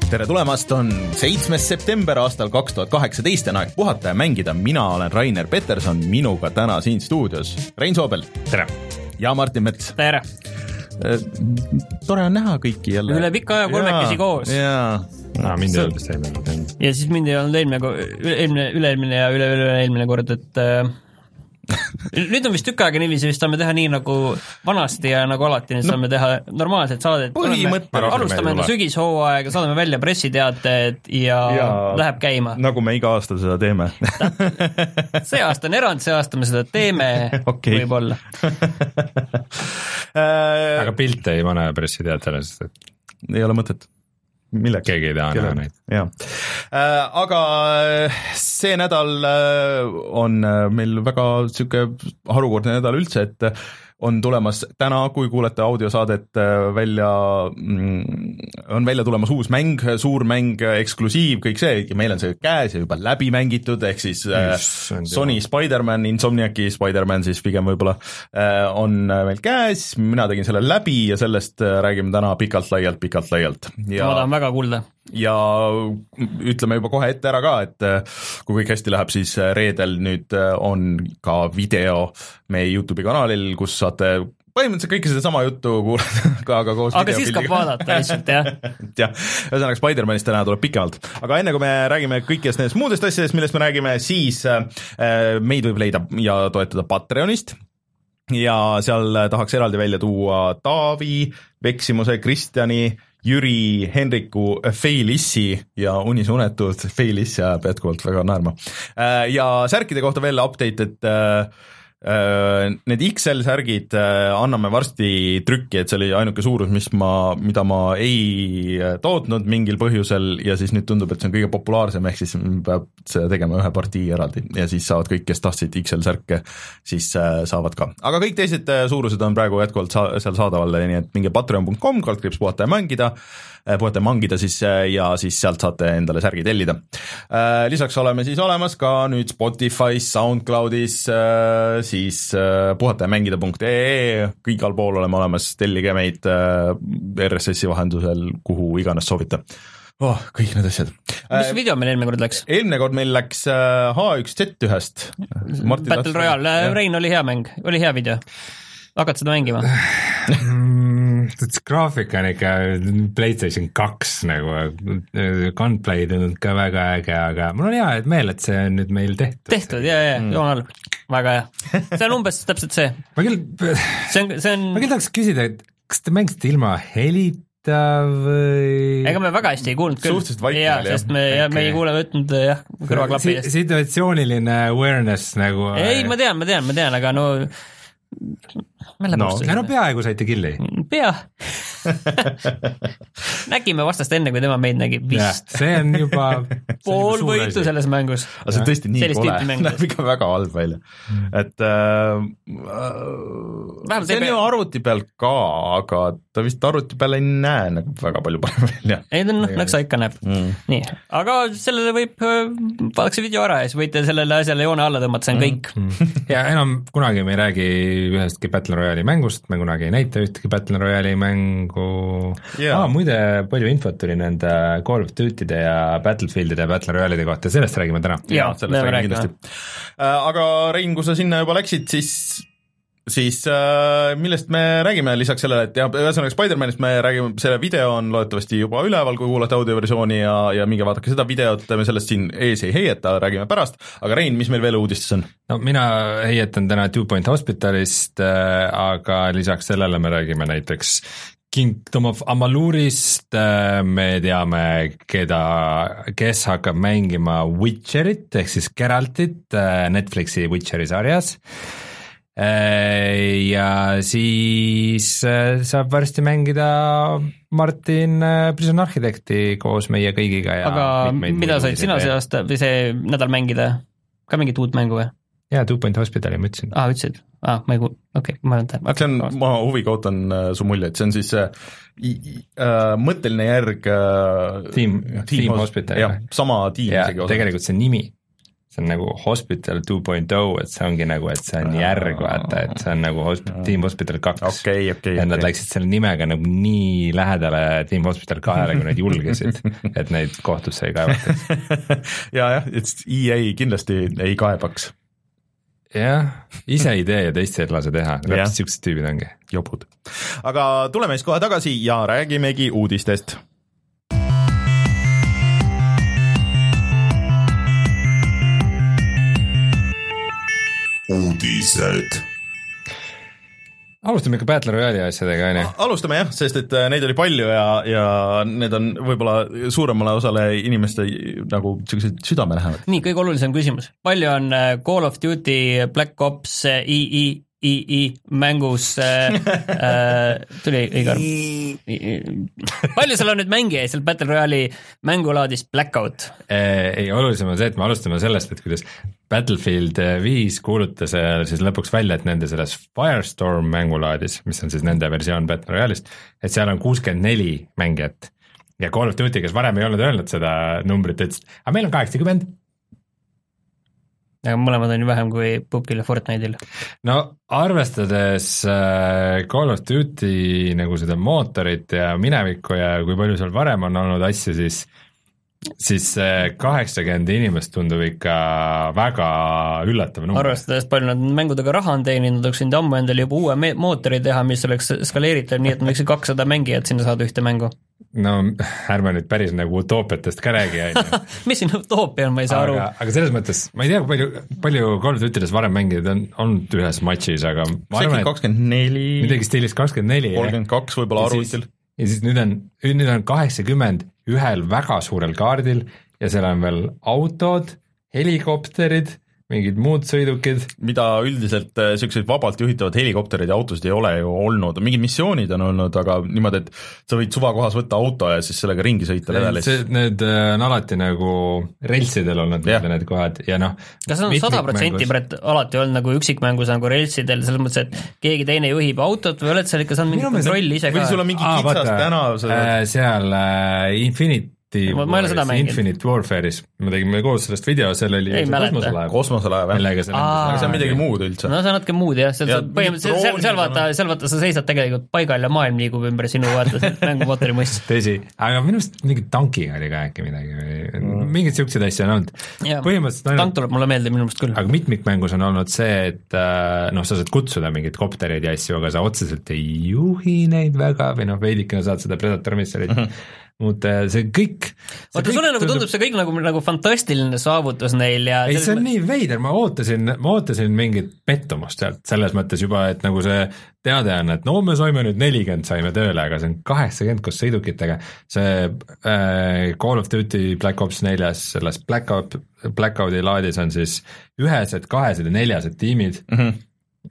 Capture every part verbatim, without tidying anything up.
tere tulemast, on seitsmes september aastal kaks tuhat kaheksateist ja aeg puhata ja mängida. Mina olen Rainer Peterson, minuga täna siin stuudios Rein Soobel. Tere. Ja Martin Mets. Tere. Tore on näha kõiki jälle. Üle pikka aja kolmekesi koos. Jaa. No, mind ei olnud vist eelmine. Ja siis mind ei olnud eelmine, üle-eelmine ja üle-üle-eelmine kord, et äh, nüüd on vist tükk aega niiviisi, vist saame teha nii nagu vanasti ja nagu alati, nüüd no, saame teha normaalselt saadet. Alustame enda sügishooaega, saadame välja pressiteated ja, ja läheb käima. Nagu me iga aasta seda teeme. See aasta on erand, see aasta me seda teeme okay. Võib-olla. Aga pilte ei pane pressiteatele, sest et... ei ole mõtet. Milleks? Keegi ei taha näha neid. Äh, aga see nädal on meil väga süke harukordne nädal üldse, et on tulemas täna, kui kuulete audiosaadet välja, on välja tulemas uus mäng, suur mäng, eksklusiiv, kõik see, meil on see käes ja juba läbi mängitud, ehk siis yes, Sony Spider-Man, Insomniaci Spider-Man siis pigem võib-olla on meil käes, mina tegin selle läbi ja sellest räägime täna pikalt-laialt, pikalt-laialt. Ja ma tahan väga kuulda. Ja ütleme juba kohe ette ära ka, et kui kõik hästi läheb, siis reedel nüüd on ka video meie YouTube'i kanalil, kus saate põhimõtteliselt kõike seda sama juttu kuulata, aga koos aga siis ka vaadata lihtsalt, jah. jah, ühesõnaga Spider-Manist täna tuleb pikemalt. Aga enne kui me räägime kõikidest nendest muudest asjadest, millest me räägime, siis meid võib leida ja toetada Patreonist. Ja seal tahaks eraldi välja tuua Taavi, Veksimuse, Kristjani, Jüri, Henriku, Feilissi ja unisunetud Feilissi ajab jätkuvalt väga naerma. Ja särkide kohta veel update, et need X L-särgid anname varsti trükki, et see oli ainuke suurus, mis ma, mida ma ei tootnud mingil põhjusel ja siis nüüd tundub, et see on kõige populaarsem, ehk siis peab see tegema ühe partii eraldi ja siis saavad kõik, kes tahtsid X L-särke, siis saavad ka. Aga kõik teised suurused on praegu jätkuvalt sa- seal saadaval, nii et minge patreon punkt com, kaldkriips puhata ja mängida, puhata ja mangida siis ja siis sealt saate endale särgi tellida. Lisaks oleme siis olemas ka nüüd Spotify's, SoundCloud'is, siis puhata ja mängida punkt ee, igal pool oleme olemas, tellige meid R S S-i vahendusel, kuhu iganes soovite. Oh, kõik need asjad. Mis video meil eelmine kord läks? Eelmine kord meil läks H üks Z ühest. Battle Royale, Rein oli hea mäng, oli hea video. Hakkad seda mängima? Graafik on ikka PlayStation kaks nagu, gunplay tundnud ka väga äge, aga mul on hea et meel, et see on nüüd meil tehtud. Tehtud, jah, jah, mm. joonal, väga hea. See on umbes täpselt see. Ma küll, see on, see on... ma küll tahaks küsida, et kas te mängsite ilma helita või... Ega me väga hästi ei kuulnud küll. Suhteliselt vaikne ja, oli, jah. Sest me, okay. ja, me ei kuule võtnud jah, kõrvaklapi eest. Situatsiooniline awareness nagu... Ei, ma tean, ma tean, ma tean, aga no... No, no peaaegu saite killi. Pea. Nägime vastast enne, kui tema meid nägi vist. See on juba pool võitu selles mängus. Aga see on tõesti nii kole, näeb ikka väga halb välja. Et äh, see on ju arvuti peal ka, aga ta vist arvuti peal ei näe nagu väga palju parem välja. Ei, no, nagu sa ikka näeb. Mm. Nii, aga sellele võib, vaadaks see video ära ja siis võite sellele asjale joone alla tõmmata, see on kõik. Mm. Ja enam kunagi me ei räägi ühestki Battle Royale'i mängust, me kunagi ei näita ühtegi Battle Royale'i mängu. Yeah. Ah, muide, palju infot tuli nende Call of Duty'de ja Battlefield'ide ja Battle Royale'ide kohta, sellest räägime täna. Jaa, sellest räägime kindlasti. Aga Rein, kui sa sinna juba läksid, siis siis äh, millest me räägime lisaks sellele, et jah, ühesõnaga Spider-Manist me räägime, selle video on loodetavasti juba üleval, kui kuulate audioversiooni ja, ja minge vaadake seda videot, me sellest siin ees ei heieta, räägime pärast, aga Rein, mis meil veel uudistes on? No mina heietan täna Two Point Hospitalist, äh, aga lisaks sellele me räägime näiteks Kingdom of Amalurist, me teame, keda, kes hakkab mängima Witcherit, ehk siis Geraltit Netflixi Witcheri sarjas. Ja siis saab varsti mängida Martin Prison Architecti koos meie kõigiga ja aga mida said sina see aasta või see nädal mängida? Ka mingit uut mängu või? Jaa, Two Point Hospitali ma ütlesin. Ah, ütlesid? Ah, ma ei ku... Okei, okay, ma olen tähe. See on, ma huviga ootan uh, su mulje, et see on siis uh, uh, mõtteline järg uh, Team, team, team Hospital. Jah, sama tiim ja, isegi osa. Tegelikult see nimi, see on nagu Hospital two point oh, et see ongi nagu, et see on järg, vaata, et see on nagu hosp- Team Hospital kaks okay, okay, ja nad okay. läksid selle nimega nagu nii lähedale Team Hospital kahele, kui nad julgesid, et neid kohtusse ei kaevataks. ja, jah, et E A kindlasti ei kaebaks. jah, ise ei tee ja teist ei lase teha, täpselt siuksed tüübid ongi. Jopud. Aga tuleme siis kohe tagasi ja räägimegi uudistest. Uudised. Alustame ikka Battle Royale'i asjadega, on ju? Alustame jah, sest et neid oli palju ja, ja need on võib-olla suuremale osale inimeste nagu sellised südame lähevad. Nii, kõige olulisem küsimus. Palju on Call of Duty, Black Ops, I I, I I mängus äh, äh, tuli Igar. Palju seal on nüüd mängija seal Battle Royale'i mängulaadis Blackout? Ei, olulisem on see, et me alustame sellest, et kuidas Battlefield viis kuulutas siis lõpuks välja, et nende selles Firestorm mängulaadis, mis on siis nende versioon Battle Royale'ist, et seal on kuuskümmend neli mängijat ja Call of Duty, kes varem ei olnud öelnud seda numbrit, ütles, aga meil on kaheksakümmend. aga mõlemad on ju vähem kui P U B G-il ja Fortnite'il. No arvestades Call of Duty nagu seda mootorit ja minevikku ja kui palju seal varem on olnud asju, siis siis kaheksakümmend inimest tundub ikka väga üllatav number. Arvestades palju nad mängudega raha on teeninud, oleks võinud ammu endale juba uue mootori teha, mis oleks skaleeritav, nii et võiksid kakssada mängijat sinna saada ühte mängu. No ärme nüüd päris nagu utoopiatest ka räägi. mis siin utoopia on, ma ei saa aru. Aga, aga selles mõttes, ma ei tea, palju, palju Call of Duty'des varem mängijad on olnud ühes matšis, aga ma arvan, et kakskümmend neli midagi stiilis kakskümmend neli kolmkümmend kaks võib-olla arvutil. Ja siis nüüd on, nüüd on kaheksakümmend ühel väga suurel kaardil ja seal on veel autod, helikopterid, mingid muud sõidukid. Mida üldiselt sellised vabalt juhitavad helikopterid ja autosid ei ole ju olnud, mingid missioonid on olnud, aga niimoodi, et sa võid suvakohas võtta auto ja siis sellega ringi sõita levelis. Need on alati nagu relsidel olnud yeah. need kohad ja noh. Kas on sada protsenti mängus... alati olnud nagu üksikmängus nagu relsidel, selles mõttes, et keegi teine juhib autot või oled seal ikka saanud mingit kontrolli ise ka? Või sul on mingi kitsas tänav? Äh, seal äh, Infinite Ma, ma Infinite Warfare'is, me tegime koos sellest video, seal oli kosmoselaev, kosmoselaev, jah, aga see on midagi muud üldse. No see on natuke muud jah, seal, ja, põhimõtteliselt seal, seal, vaata, seal vaata sa seisad tegelikult paigal ja maailm liigub ümber sinu vaata mängumootori mõist. Tõsi, aga minu arust mingi tankiga oli ka äkki midagi või mingid siuksed asja on olnud. Põhimõtteliselt ainult... tank tuleb mulle meelde minu arust küll. Aga mitmikmängus on olnud see, et noh, sa saad kutsuda mingid kopterid ja asju, aga sa otseselt ei juhi neid väga või noh, veidikene saad seda Predator missioneid muud, see kõik vaata, sulle nagu tundub see kõik nagu, nagu fantastiline saavutus neil ja ei, see on nii veider, ma ootasin, ma ootasin mingit pettumust sealt selles mõttes juba, et nagu see teade on, et no me saime nüüd nelikümmend saime tööle, aga see on kaheksakümmend koos sõidukitega, see äh, Call of Duty Black Ops neljas, selles Blackout, Blackout'i laadis on siis ühesed, kahesed ja neljased tiimid mm, -hmm.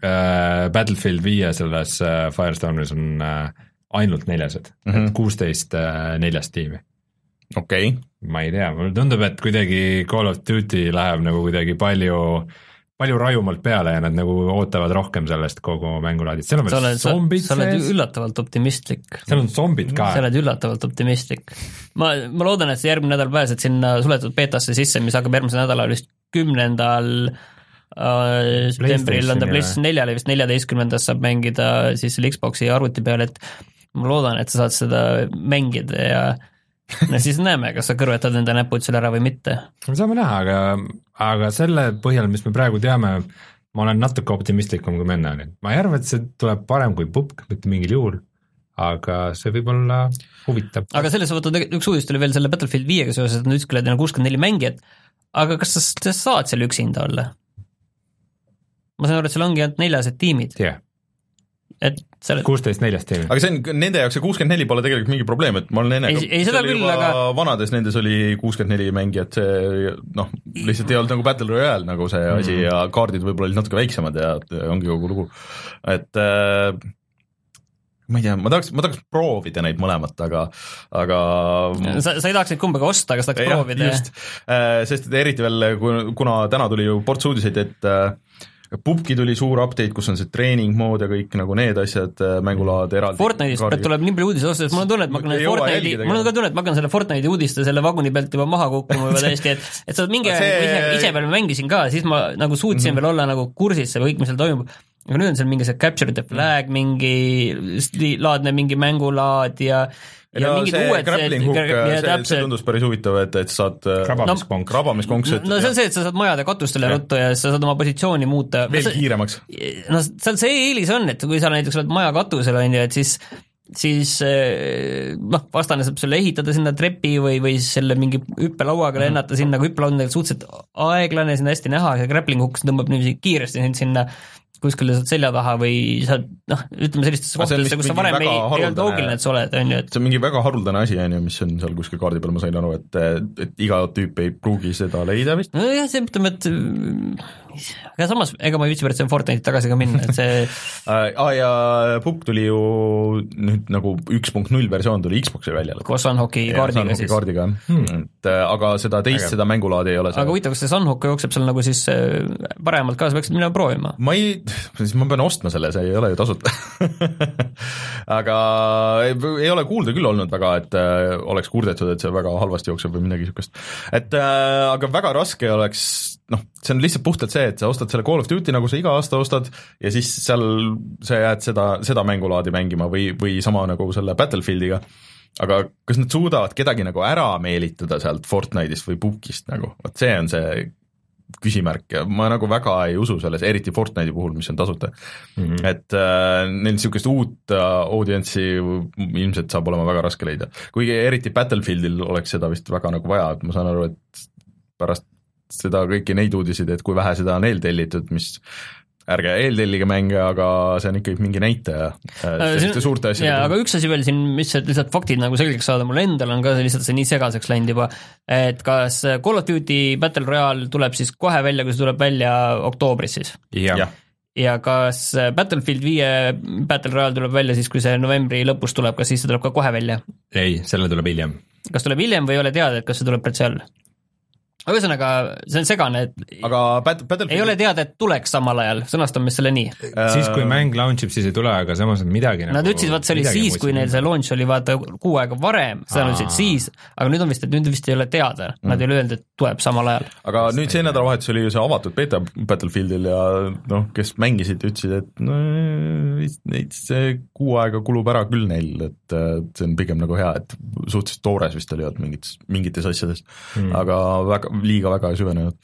äh, Battlefield viie selles äh, Firestormis on äh, ainult neljased mm, -hmm. et kuusteist neljast tiimi. Okei. Okay. Ma ei tea, mulle tundub, et kuidagi Call of Duty läheb nagu kuidagi palju, palju rajumalt peale ja nad nagu ootavad rohkem sellest kogu mängulaadist. Seal on veel oled, zombid sa, sa oled üllatavalt optimistlik. Seal on zombid ka. Sa oled üllatavalt optimistlik. Ma, ma loodan, et see järgmine nädal pääsed sinna suletud beetasse sisse, mis hakkab järgmise nädala vist kümnendal Uh, septembril on ta PlayStation neljale, vist neljateistkümnendas saab mängida siis selle Xboxi arvuti peal, et ma loodan, et sa saad seda mängida ja no siis näeme, kas sa kõrvetad enda näpud seal ära või mitte. Me saame näha, aga, aga selle põhjal, mis me praegu teame, ma olen natuke optimistlikum kui menne olin. Ma ei arva, et see tuleb parem kui P U B G, mitte mingil juhul, aga see võib olla huvitav. Aga selles võtta üks uudist oli veel selle Battlefield viiega seoses, et nad ütlesid, et neil on kuuskümmend neli mängijat, aga kas sa, sa saad seal üksinda olla? Ma saan aru, et seal ongi ainult neljased tiimid. Yeah. Et selle... kuusteist neljast tiimid. Aga see on, nende jaoks see kuuskümmend neli pole tegelikult mingi probleem, et ma olen enne ei, ei seda küll, aga vanades nendes oli kuuskümmend neli mängijat, see noh, lihtsalt ei olnud nagu Battle Royale nagu see mm. asi ja kaardid võib-olla olid natuke väiksemad ja ongi kogu lugu. Et äh, ma ei tea, ma tahaks, ma tahaks proovida neid mõlemat, aga, aga sa, sa ei tahaks neid kumbaga osta, aga sa tahaks ja, proovida. Just, äh, sest eriti veel, kuna täna tuli ju ports uudiseid, et äh, Pubki tuli suur update, kus on see treening mood ja kõik nagu need asjad, mängulaad eraldi. Fortnite'ist tuleb nii palju uudiseid osta, sest mul on tunne, et ma hakkan Fortnite'i, mul on ka tunne, et ma hakkan selle Fortnite'i uudiste selle vaguni pealt juba maha kukkuma juba täiesti, et, et sa mingi see... ise, ise veel mängisin ka, siis ma nagu suutsin mm-hmm. veel olla nagu kursis see kõik, mis seal toimub. Aga nüüd on seal mingi see Capture the Flag, mingi laadne mingi mängulaad ja ja no, mingid see uued grappling hook, see, see tundus päris huvitav, et, et saad krabamiskonk, no, krabamiskonks no see on see, et sa saad majade katustele ja. Ruttu ja sa saad oma positsiooni muuta veel no, kiiremaks. No seal see eelis on, et kui sa näiteks oled maja katusel, on ju, et siis siis noh, vastane saab sulle ehitada sinna trepi või, või selle mingi hüppelauaga lennata sinna, kui hüppelaud on suhteliselt aeglane, sinna hästi näha, see grappling hook tõmbab niiviisi kiiresti sinna kuskile saad selja taha või saad, noh, ütleme sellistesse kohtadesse, kus sa varem ei, ei olnud loogiline, et sa oled, on ju, et see on mingi väga haruldane asi, on ju, mis on seal kuskil kaardi peal, ma sain aru, et, et iga tüüp ei pruugi seda leida vist. No jah, see ütleme, et aga samas, ega ma ei viitsi pärast see Fortnite'i tagasi ka minna, et see ah, ja Puk tuli ju nüüd nagu üks punkt null versioon tuli Xbox'i välja. Koos Sunhawki kaardiga siis. kaardiga, hmm. et aga seda teist, Äge. Seda mängulaadi ei ole. Aga huvitav, kas see Sunhawk jookseb seal nagu siis paremalt ka, sa peaksid minema proovima? Ma ei, siis ma pean ostma selle, see ei ole ju tasuta aga ei, ei ole kuulda küll olnud väga, et äh, oleks kurdetud, et see väga halvasti jookseb või midagi niisugust. Et äh, aga väga raske oleks, noh, see on lihtsalt puhtalt see, et sa ostad selle Call of Duty, nagu sa iga aasta ostad, ja siis seal sa jääd seda, seda mängulaadi mängima või, või sama nagu selle Battlefieldiga. Aga kas nad suudavad kedagi nagu ära meelitada sealt Fortnite'ist või Pukist nagu, vot see on see küsimärk ja ma nagu väga ei usu selles, eriti Fortnite'i puhul, mis on tasuta. Mm-hmm. Et äh, neil niisugust uut äh, audientsi ilmselt saab olema väga raske leida. Kuigi eriti Battlefieldil oleks seda vist väga nagu vaja, et ma saan aru, et pärast seda kõiki neid uudisid, et kui vähe seda on eeltellitud, mis ärge eeltellige mänge, aga see on ikkagi mingi näitaja selliste suurte asjade. Jaa, aga üks asi veel siin, mis lihtsalt faktid nagu selgeks saada, mul endal on ka lihtsalt see nii segaseks läinud juba, et kas Call of Duty Battle Royale tuleb siis kohe välja, kui see tuleb välja oktoobris siis? Jah ja. Ja kas Battlefield viie Battle Royale tuleb välja siis, kui see novembri lõpus tuleb, kas siis see tuleb ka kohe välja? Ei, selle tuleb hiljem. Kas tuleb hiljem või ei ole teada, et kas see tuleb pärast seal? Aga ühesõnaga, see on segane, et aga Battlefield... ei ole teada, et tuleks samal ajal, sõnastame selle nii. Siis, kui mäng launchib, siis ei tule, aga samas on midagi Nad nagu, ütlesid, vaat see oli siis, kui neil see launch oli vaata kuu aega varem, seda nad ütlesid siis, aga nüüd on vist, et nüüd vist ei ole teada, nad mm. ei ole öelnud, et tuleb samal ajal. Aga nüüd see nädalavahetus oli ju see avatud beta Battlefieldil ja noh, kes mängisid, ütlesid, et no, neid see kuu aega kulub ära küll neil, et see on pigem nagu hea, et suhteliselt toores vist oli mingites, mingites asjades, mm. aga väga liiga väga süvenenud.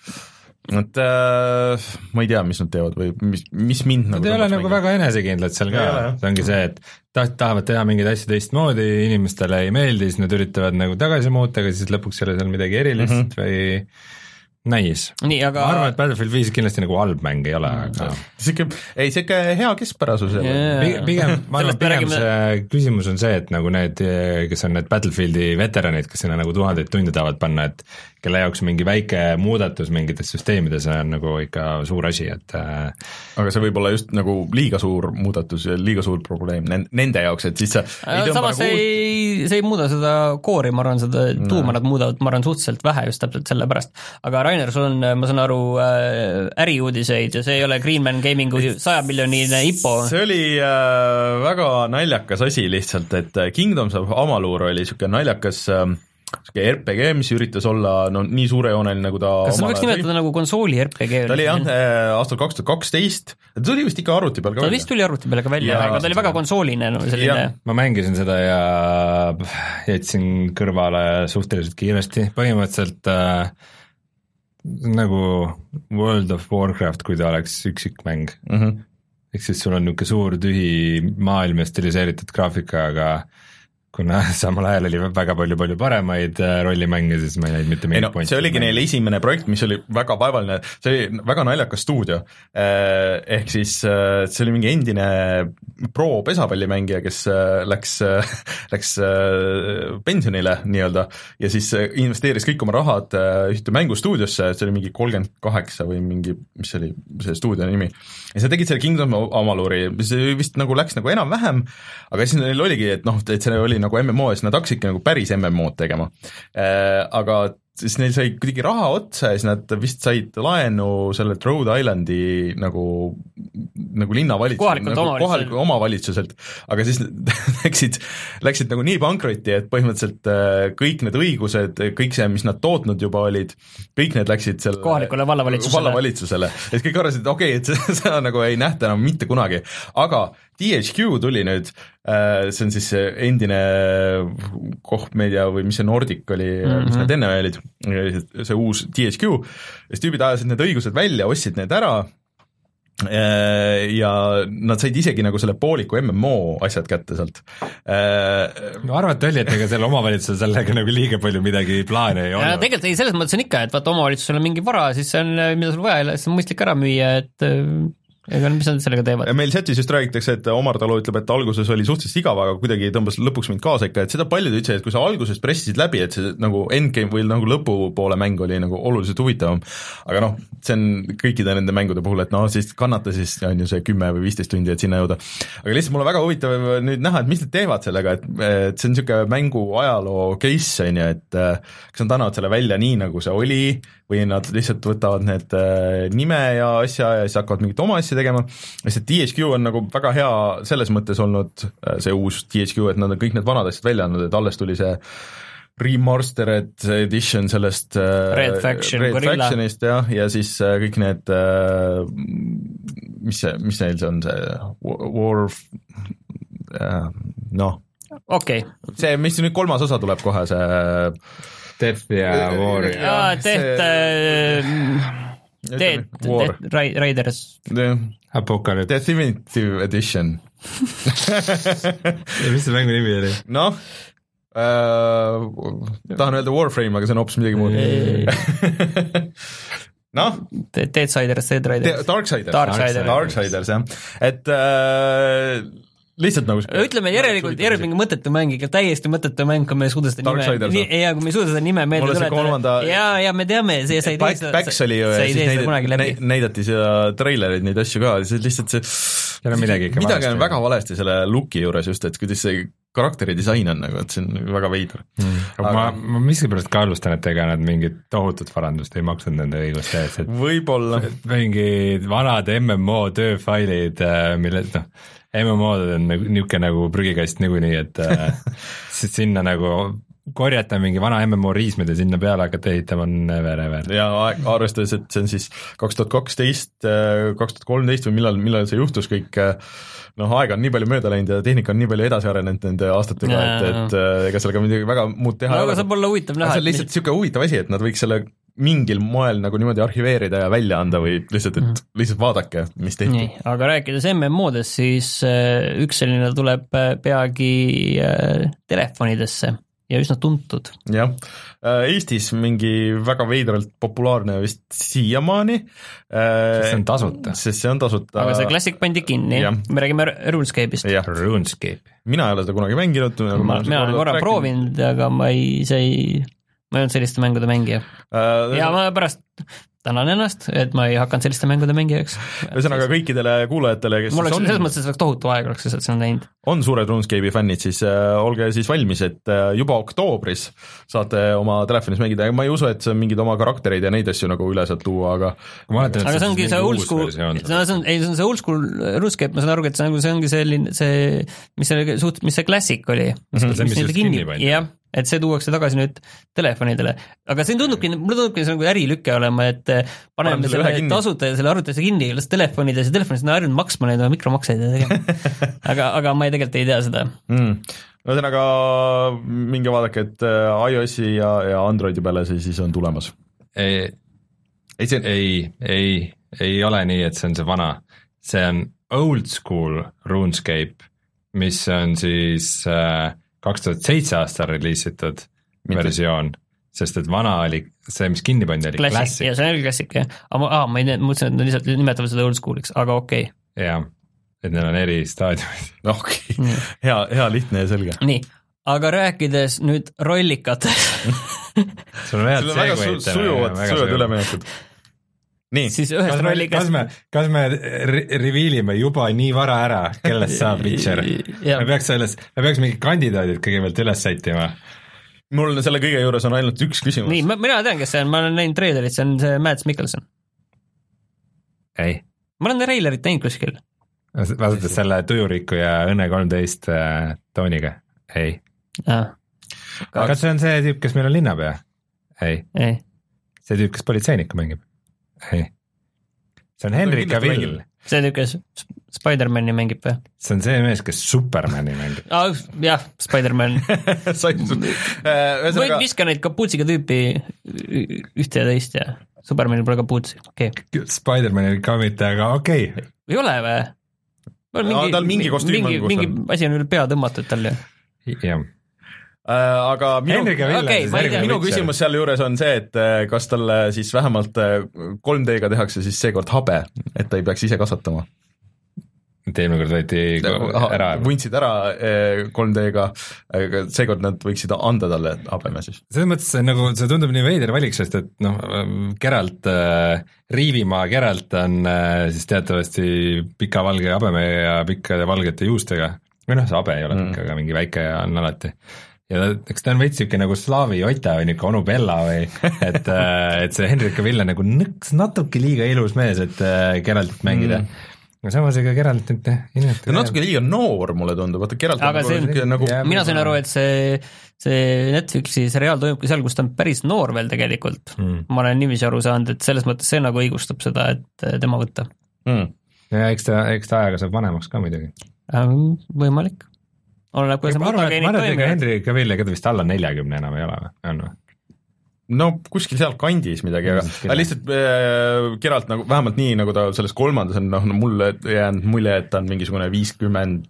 Et äh, ma ei tea, mis nad teevad või mis, mis mind nad nagu ei ole nagu mängida. Väga enesekindlad seal ka, see ongi see, et tahavad teha mingeid asju teistmoodi, inimestele ei meeldi, siis nad üritavad nagu tagasi muuta, aga siis lõpuks ei ole seal midagi erilist mm -hmm. või näis. Nii, aga... ma arvan, et Battlefield viis kindlasti nagu halb mäng ei ole, aga Sikke, ei, siuke hea keskpärasus yeah. Pigem, pigem, ma arvan, pigem see küsimus on see, et nagu need, kes on need Battlefieldi veteranid, kes sinna nagu tuhandeid tunde tahavad panna, et kelle jaoks mingi väike muudatus mingites süsteemides on nagu ikka suur asi, et aga see võib olla just nagu liiga suur muudatus ja liiga suur probleem nende jaoks, et siis sa ei samas see ei, see ei muuda seda koori, ma arvan, seda tuuma nad muudavad, ma arvan, suhteliselt vähe just täpselt selle pärast, aga Rainer, sul on, ma saan aru, äriuudiseid ja see ei ole Greenman Gamingu saja miljonine I P O. See oli äh, väga naljakas asi lihtsalt, et Kingdoms of Amalur oli niisugune naljakas äh, R P G, mis üritas olla no, nii suurejooneline, nagu ta kas seda võiks nimetada nagu konsooli R P G? Ta oli jah, aastal kaks tuhat kaksteist, ta tuli vist ikka arvuti peal ka ta välja. Ta vist tuli arvuti peal ka välja, ja, aga ta oli väga konsooline no, selline. Ma mängisin seda ja jätsin kõrvale suhteliselt kiiresti, põhimõtteliselt äh, nagu World of Warcraft, kui ta oleks üksikmäng mm. -hmm. Eks siis sul on niisugune suur tühi maailm ja stiliseeritud graafika, aga kuna samal ajal oli väga palju-palju paremaid rollimänge, siis ma ei näinud mitte mingit no, pointi. See oligi neil esimene projekt, mis oli väga vaevaline, see oli väga naljakas stuudio, ehk siis see oli mingi endine pro pesapallimängija, kes läks, läks pensionile nii-öelda ja siis investeeris kõik oma rahad ühte mängustuudiosse, see oli mingi kolmkümmend kaheksa või mingi, mis oli see stuudio nimi, ja sa tegid selle Kingdom Amaluri, see vist nagu läks nagu enam-vähem, aga siis neil oligi, et noh, et see oli nagu M M O ja siis nad hakkasidki nagu päris M M O-d tegema. Aga siis neil sai kuidagi raha otsa ja siis nad vist said laenu sellelt Rhode Islandi nagu, nagu linnavalitsuselt, nagu kohalikul omavalitsuselt, aga siis läksid, läksid nagu nii pankrotti, et põhimõtteliselt kõik need õigused, kõik see, mis nad tootnud juba olid, kõik need läksid selle kohalikule vallavalitsusele, vallavalitsusele. Et kõik arvasid, et okei, okay, et seda nagu ei nähta enam mitte kunagi, aga T H Q tuli nüüd, see on siis endine Koch Media või mis see Nordic oli, mm-hmm. mis need enne olid, see uus T H Q, siis tüübid ajasid need õigused välja, ostsid need ära ja nad said isegi nagu selle pooliku M M O asjad kätte sealt. No arvata oli, et ega selle omavalitsusel sellega nagu liiga palju midagi plaane ei ole. Tegelikult ei, selles mõttes on ikka, et vaata omavalitsusel on mingi vara, siis see on, mida sul vaja, siis on mõistlik ära müüa, et ega mis nad sellega teevad? Meil chatis just räägitakse, et Omar Talu ütleb, et alguses oli suhteliselt igav, aga kuidagi tõmbas lõpuks mind kaasa ikka, et seda paljud ütlesid, et kui sa alguses pressisid läbi, et see nagu endgame või nagu lõpupoole mäng oli nagu oluliselt huvitavam, aga noh, see on kõikide nende mängude puhul, et noh, siis kannata siis on ju see kümme või viisteist tundi, et sinna jõuda. Aga lihtsalt mul on väga huvitav nüüd näha, et mis nad teevad sellega, et, et see on niisugune mängu ajaloo case, on ju, et kas nad annavad selle välja nii, nagu see oli, või nad lihtsalt võtavad need nime ja asja ja siis hakkavad mingit oma asja tegema, sest T H Q on nagu väga hea selles mõttes olnud see uus T H Q, et nad on kõik need vanad asjad välja andnud, et alles tuli see remastered edition sellest Red Faction, Red Factionist ja, ja siis kõik need, mis see, mis neil see on, see War, noh, okay. see, mis nüüd kolmas osa tuleb kohe, see Death ja War. Jaa, Death, Death, Death Raiders. Apocalypse. Definitive Edition. Ja mis see mängu nimi oli? Noh, äh, tahan öelda Warframe, aga see on hoopis midagi muud. Noh? Deadsiders, Dead Raiders. Darksiders. Darksiders, Darksiders, jah. Et äh, lihtsalt nagu ütleme järelikult, järelikult mingi mõttetu mäng, ikka täiesti mõttetu mäng, kui me ei suuda seda nime, ja kui me ei suuda seda nime meelde tuletada, kolmanda... ja, ja me teame, see sa ei tee seda, Backs oli ju, ja siis neid, näidati seda treilerid, neid asju ka, siis lihtsalt see ja no midagi, ikka midagi on väga valesti selle looki juures just, et kuidas see karakteri disain on nagu, et see on väga veider mm.. Aga ma, ma miskipärast kaallustan, et ega nad mingit tohutut parandust ei maksnud nende õiguste ees, et võib-olla mingid vanad M M O tööfailid, mille noh, M M O-d on nagu niisugune nagu prügikast niikuinii, et siis sinna nagu korjata mingi vana M M O riismed ja sinna peale hakata ehitama on never ever. Ja arvestades, et see on siis kaks tuhat kaksteist, kaks tuhat kolmteist või millal, millal see juhtus kõik, noh, aega on nii palju mööda läinud ja tehnika on nii palju edasi arenenud nende aastatega, et, et ega sellega midagi väga muud teha no, ei ole. Aga saab olla huvitav näha. See on lihtsalt niisugune huvitav asi, et nad võiks selle mingil moel nagu niimoodi arhiveerida ja välja anda või lihtsalt, et lihtsalt vaadake, mis tehti. Aga rääkides M M O-dest, siis üks selline tuleb peagi telefonidesse ja üsna tuntud. Jah, Eestis mingi väga veidralt populaarne vist siiamaani. Sest see on tasuta. Sest see on tasuta. Aga see Classic pandi kinni, ja. Me räägime RuneScape'ist. RuneScape. Mina ei ole seda kunagi mänginud. Ma, mina olen korra proovinud, aga ma ei, see ei... ma ei olnud selliste mängude mängija uh,. Ja ma pärast tänan ennast, et ma ei hakanud selliste mängude mängijaks. Ühesõnaga kõikidele kuulajatele, kes mul oleks, selles mõttes, et oleks tohutu aeg, oleks lihtsalt seda näinud. On suured RuneScape'i fännid, siis äh, olge siis valmis, et äh, juba oktoobris saate oma telefonis mängida, ma ei usu, et see on mingid oma karaktereid ja neid asju nagu üle sealt tuua, aga mäletan, aga see ongi see old school, see on, ei, see on see old school RuneScape, ma saan aru, et see, see ongi selline, see, mis see, suht, mis see Classic oli, mis, mm-hmm. mis, mis, mis kinni pandi. Jah, et see tuuakse tagasi nüüd telefonidele, aga see tundubki, mulle tundubki see nagu ärilükke olema, et paneme selle tasuta ja selle arvutamise kinni, las telefonides ja telefonis on harjunud maksma neid mikromakseid ja tegema. aga, aga ma ei, tegelikult ei tea seda mm.. Ühesõnaga minge vaadake, et iOS-i ja, ja Androidi peale see siis on tulemas. Ei, ei, see... ei, ei, ei ole nii, et see on see vana, see on old school RuneScape, mis on siis äh, kaks tuhat seitse aastal reliisitud versioon, sest et vana oli see, mis kinni pandi, oli Classic. Classic. Ja see oli Classic, jah. Aga ah, ma ei mõtlesin, et nad lihtsalt nimetavad seda old school'iks, aga okei. Okay. Jah, et neil on eri staadiumid. Okei, okay. hea, hea, lihtne ja selge. Nii, aga rääkides nüüd rollikatest. Sul on head väga su- sujuvad, sujuvad üleminekud. Nii. Siis ühest rollikast... Kas me, kas me revealime juba nii vara ära, kellest saab Witcher? Me peaks selles, me peaks mingi kandidaadid kõigepealt üles sättima. mul selle kõige juures on ainult üks küsimus. nii, mina tean, kes see on, ma olen näinud treilerit, see on see Mads Mikkelson. ei. ma olen treilerit näinud kuskil. vaadates selle Tujuriku ja Õnne kolmteist tooniga? ei. kas see on see tüüp, kes meil on linnapea? ei. ei. see tüüp, kes politseinikku mängib? ei. see on Henry Cavill. see tüüp, kes Spider-Mani mängib või? see on see mees, kes Supermani mängib. ah, jah, Spider-Man. Võid viska neid kapuutsiga tüüpi ühte ja teist ja Supermanil pole kapuutsi, okei okay.. Spider-Manil ka mitte, aga okei okay.. ei ole või? Mingi, tal mingi kostüüm mingi, on. mingi asi on üle pea tõmmatud tal ju. jah. Aga minu, okay, minu küsimus seal juures on see, et kas talle siis vähemalt kolm D-ga tehakse siis seekord habe, et ta ei peaks ise kasvatama. Eelmine kord võeti ära. Vuntsid ära kolm D-ga, aga seekord nad võiksid anda talle habeme siis. Selles mõttes nagu, see tundub nii veider valik, sest et noh, Geralt, Riivimaa Geralt on siis teatavasti pika valge habeme ja pikkade valgete juustega. Või noh, see habe ei ole mm. pikk, aga mingi väike on alati. Ja eks ta on veits siuke nagu slaavi Ota või niuke onu Bella või, et, et see Henry Cavill on nagu nõks natuke liiga ilus mees, et Geraltit mängida. Mm. No samas ega Geralt nüüd inimete... natuke liiga noor mulle tundub, vaata Geralt aga see, nagu... mina sain aru, et see, see Netflixi seriaal toimubki seal, kus ta on päris noor veel tegelikult. Mm. Ma olen niiviisi aru saanud, et selles mõttes see nagu õigustab seda, et tema võtta. Mm. Ja eks ta, eks ta ajaga saab vanemaks ka muidugi. Võimalik. Oleneb, kui see mutageenid toimivad. Henry Cavill ega ta vist alla neljakümne enam ei ole või? On või? No kuskil seal kandis midagi, aga, aga lihtsalt äh, Geralt nagu, vähemalt nii, nagu ta selles kolmandas on, noh, no mulle jäänud mulje, et ta on mingisugune viiskümmend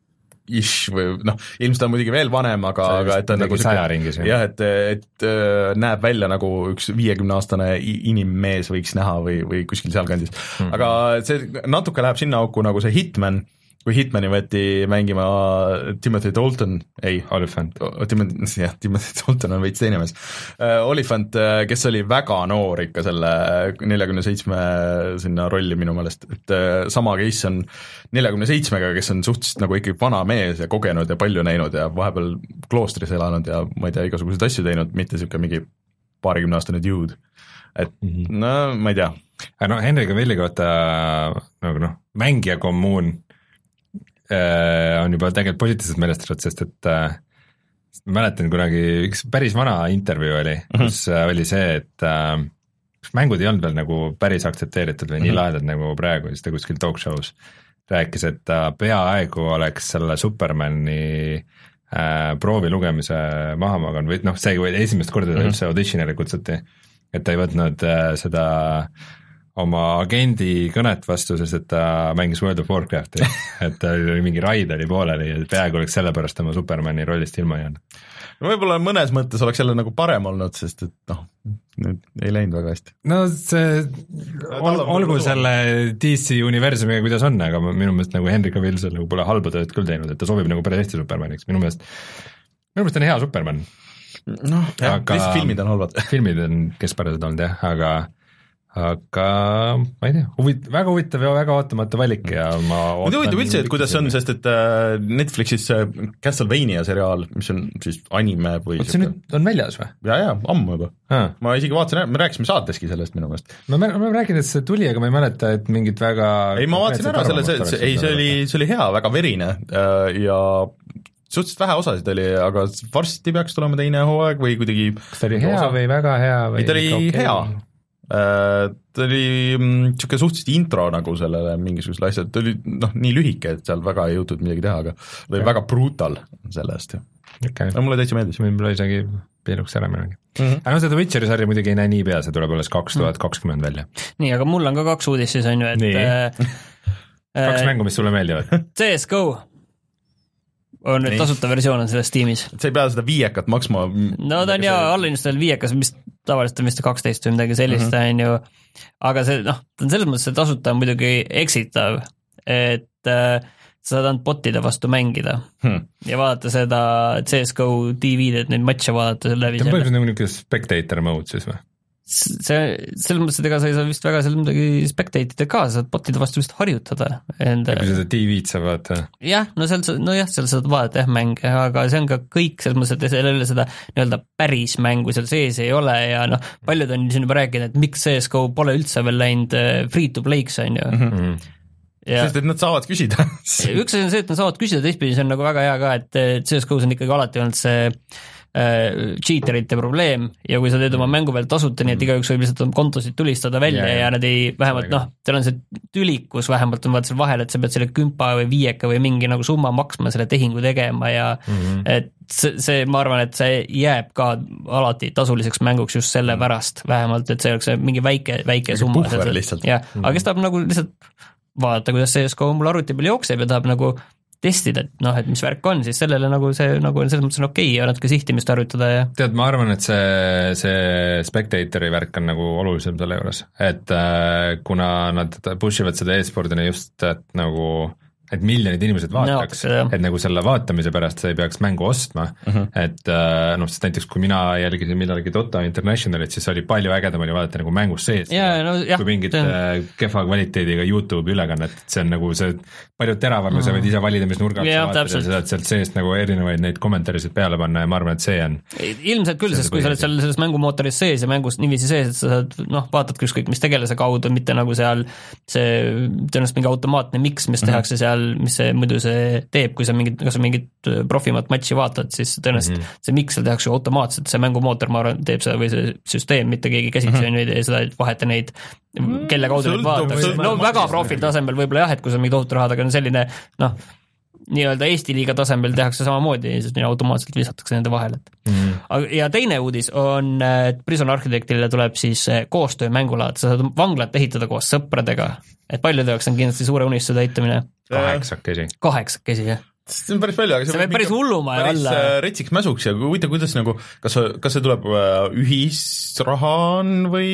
ish või noh, ilmselt ta on muidugi veel vanem, aga, aga et ta on nagu sajaringis, jah, et, et äh, näeb välja nagu üks viiekümne-aastane inimmees võiks näha või, või kuskil seal kandis. Mm-hmm. Aga see natuke läheb sinna auku nagu see Hitman, kui Hitmani võeti mängima Timothy Dalton, ei, Oliphant, Timothy, jah, Timothy Dalton on veits teine mees, Oliphant, kes oli väga noor ikka selle neljakümne seitsme sinna rolli minu meelest, et sama case on neljakümne seitsmega, kes on suhteliselt nagu ikkagi vana mees ja kogenud ja palju näinud ja vahepeal kloostris elanud ja ma ei tea, igasuguseid asju teinud, mitte niisugune mingi paarikümne aastane dude, et mm-hmm. no ma ei tea. No Henry Cavilli kohta nagu noh, mängija kommuun on juba tegelikult positiivselt meelestatud, sest et äh, ma mäletan kunagi üks päris vana intervjuu oli, kus mm-hmm. oli see, et äh, mängud ei olnud veel nagu päris aktsepteeritud või mm-hmm. nii lahedad nagu praegu, siis ta kuskil talk show's rääkis, et ta peaaegu oleks selle Supermani äh, proovi lugemise maha maganud või noh, see esimest korda mm-hmm. üldse auditionile kutsuti, et ta ei võtnud äh, seda oma agendi kõnet vastu, sest et ta mängis World of Warcrafti, et ta oli mingi raid oli pooleli ja peaaegu oleks sellepärast tema Supermani rollist ilma jäänud. No võib-olla mõnes mõttes oleks jälle nagu parem olnud, sest et noh, nüüd ei läinud väga hästi. No see ol, olgu selle D C universumiga, kuidas on, aga minu meelest nagu Henry Cavill seal nagu pole halba tööd küll teinud, et ta sobib nagu päris hästi Supermaniks, minu meelest minu meelest on hea Superman. Noh, jah, lihtsalt filmid on halvad. Filmid on keskpärased olnud jah, aga aga ma ei tea, huvit-, väga huvitav ja väga ootamatu valik ja ma ootan... huvitav üldse, et kuidas on, sest et Netflixis Castlevania seriaal, mis on siis anime või Oot, see nüüd on väljas või? Jaa, jaa, ammu juba. Ah. Ma isegi vaatasin, me rääkisime saateski sellest minu meelest. Ma olen rääkinud, et see tuli, aga ma ei mäleta, et mingit väga... Ei, ma vaatasin ära selle, see, see, ei, see oli, see oli hea, väga verine ja suhteliselt vähe osasid oli, aga varsti peaks tulema teine hooaeg või kuidagi... Kas ta oli hea osa... või väga hea? Või ei, ta oli okay. hea. Ta oli niisugune suhteliselt intro nagu sellele mingisugusele asjale, ta oli noh, nii lühike, et seal väga ei jõutud midagi teha, aga ta oli okay. väga brutal selle eest. Okay. No, mulle täitsa meeldis. Võib-olla isegi piiluks ära midagi. Mm-hmm. Aga no seda Witcheri sarja muidugi ei näe nii pea, see tuleb alles kaks tuhat kakskümmend välja. Nii, aga mul on ka kaks uudist siis on ju, et äh, kaks mängu, mis sulle meeldivad. C S G O on nüüd tasuta versioon on selles tiimis. Sa ei pea seda viiekat maksma. No ta on jah, allinustel viiekas, mis tavaliselt on vist kaksteist või midagi sellist mm-hmm. on ju, aga see noh, selles mõttes see tasuta on muidugi eksitav, et äh, sa saad ainult botide vastu mängida hmm. ja vaadata seda C S G O T V-d, et neid matše vaadata läbi. See on põhimõtteliselt nagu niisugune spectator mode siis või? see, selles mõttes, et ega sa ei saa vist väga seal midagi spectate'ida ka, sa saad botide vastu vist harjutada enda... kui seda T V-d sa vaata. jah, no seal, no jah, seal saad vaadata jah mänge, aga see on ka kõik selles mõttes, et seal ei ole seda nii-öelda päris mängu seal sees ei ole ja noh, paljud on siin juba rääkinud, et miks C S G O pole üldse veel läinud free to play'ks on ju mm-hmm. Ja, sest et nad saavad küsida üks asi on see, et nad saavad küsida, teistpidi see on nagu väga hea ka, et C S G O-s on ikkagi alati olnud see äh, cheaterite probleem ja kui sa teed oma mängu peal tasuta, nii et igaüks võib lihtsalt oma kontosid tulistada välja yeah, ja nad ei, vähemalt noh, seal on see tülikus vähemalt on vaat seal vahel, et sa pead selle kümpa või viieka või mingi nagu summa maksma selle tehingu tegema ja mm-hmm. et see, see, ma arvan, et see jääb ka alati tasuliseks mänguks just selle pärast vähemalt, et see oleks mingi väike, väike mingi summa. Puhver lihtsalt. jah, mm-hmm. aga kes tahab nagu lihtsalt vaadata, kuidas C S G O mul arvuti peal jookseb ja tahab nagu testida, et noh, et mis värk on, siis sellele nagu see nagu selles mõttes on okei okay, ja natuke sihtimist harjutada ja tead, ma arvan, et see, see spectatori värk on nagu olulisem selle juures, et äh, kuna nad push ivad seda e-spordina just, et nagu et miljonid inimesed vaataks no,, et nagu selle vaatamise pärast sa ei peaks mängu ostma uh-huh. et noh, sest näiteks kui mina jälgisin millalgi Dota Internationalit, siis oli palju ägedam oli vaadata nagu mängus sees yeah, no, jah, kui mingit on... kehva kvaliteediga YouTube ülekannet, et see on nagu see palju teravam ja uh-huh. sa võid ise valida, mis nurga yeah, sa vaatad ja sa saad sealt seest nagu erinevaid neid kommentaarisid peale panna ja ma arvan, et see on ilmselt küll, sest kui sa oled seal selles mängumootoris sees ja mängus niiviisi sees, et sa saad noh, vaatadki ükskõik mis tegelase kaudu, mitte nagu seal see tõenäoliselt mingi automaatne mix, mis uh-huh. tehakse seal mis see muidu see teeb, kui sa mingit, kas sa mingit profimat matši vaatad, siis tõenäoliselt mm-hmm. see miks seal tehakse automaatselt, see mängumootor, ma arvan, teeb seda või see süsteem, mitte keegi käsitsi mm-hmm. on ja seda vaheta neid, kelle kaudu neid vaatab. No väga profil tasemel võib-olla jah, et kui sa mingi tohutu rahad, aga on selline noh, nii-öelda Eesti liiga tasemel tehakse samamoodi, siis nii automaatselt visatakse nende vahel. Mm-hmm. Ja teine uudis on, et Prison Architectile tuleb siis koostöö mängulaad, sa saad vanglat ehitada koos sõpradega, et paljude jaoks on kindlasti suure unistuse täitumine. Kaheksakesi. Kaheksakesi, jah. See on päris palju, aga see võib päris hulluma ja alla. Päris retsiks mäsuks ja huvita, kuidas nagu, kas, kas see tuleb ühisraha on või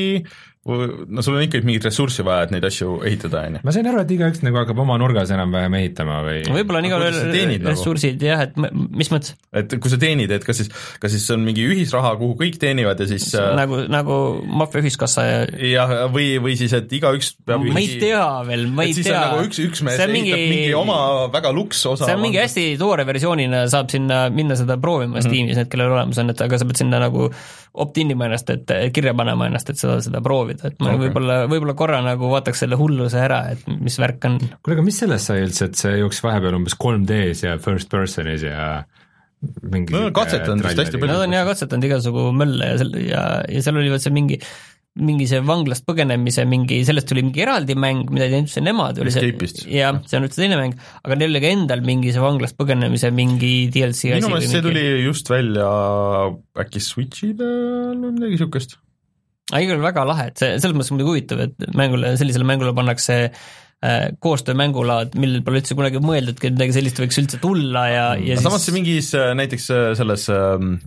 no sul on ikkagi mingit ressurssi vaja, et neid asju ehitada, on ju. Ma sain aru, et igaüks nagu hakkab oma nurgas enam-vähem ehitama või võib-olla on igal ressursid, jah, et mis mõttes? Et kui sa teenid, et kas siis, kas siis on mingi ühisraha, kuhu kõik teenivad ja siis nagu, nagu maffia ühiskassa ja jah, või, või siis, et igaüks peab ma ei tea veel, ma ei tea nagu üks, üks mees ehitab mingi, mingi oma väga luks osa see on mingi hästi toore versioonina saab sinna minna seda proovima mm-hmm. Steamis, need kellel olemas on, et aga sa pead sinna nagu opt-inima ennast, et kirja panema ennast, et seda, seda proovida, et ma okay. võib-olla, võib-olla korra nagu vaataks selle hulluse ära, et mis värk on. Kuule, aga mis sellest sai üldse, et see jooksis vahepeal umbes kolm D-s ja first personis ja mingi no katsetanud vist hästi palju. Nad on jah katsetanud igasugu mölle ja, ja, ja seal oli see mingi mingi see vanglast põgenemise mingi, sellest tuli mingi eraldi mäng, mida ei teinud see nemad, oli see, ja see on üldse teine mäng, aga neil oli ka endal mingi see vanglast põgenemise mingi D L C asi. Minu meelest see tuli just välja äkki Switchi peal või midagi siukest. aga igal väga lahe, et see, selles mõttes muidugi huvitav, et mängule, sellisele mängule pannakse äh, koostöömängulaad, millel pole üldse kunagi mõeldudki, et midagi sellist võiks üldse tulla ja, ja siis... samas see mingis näiteks selles ähm,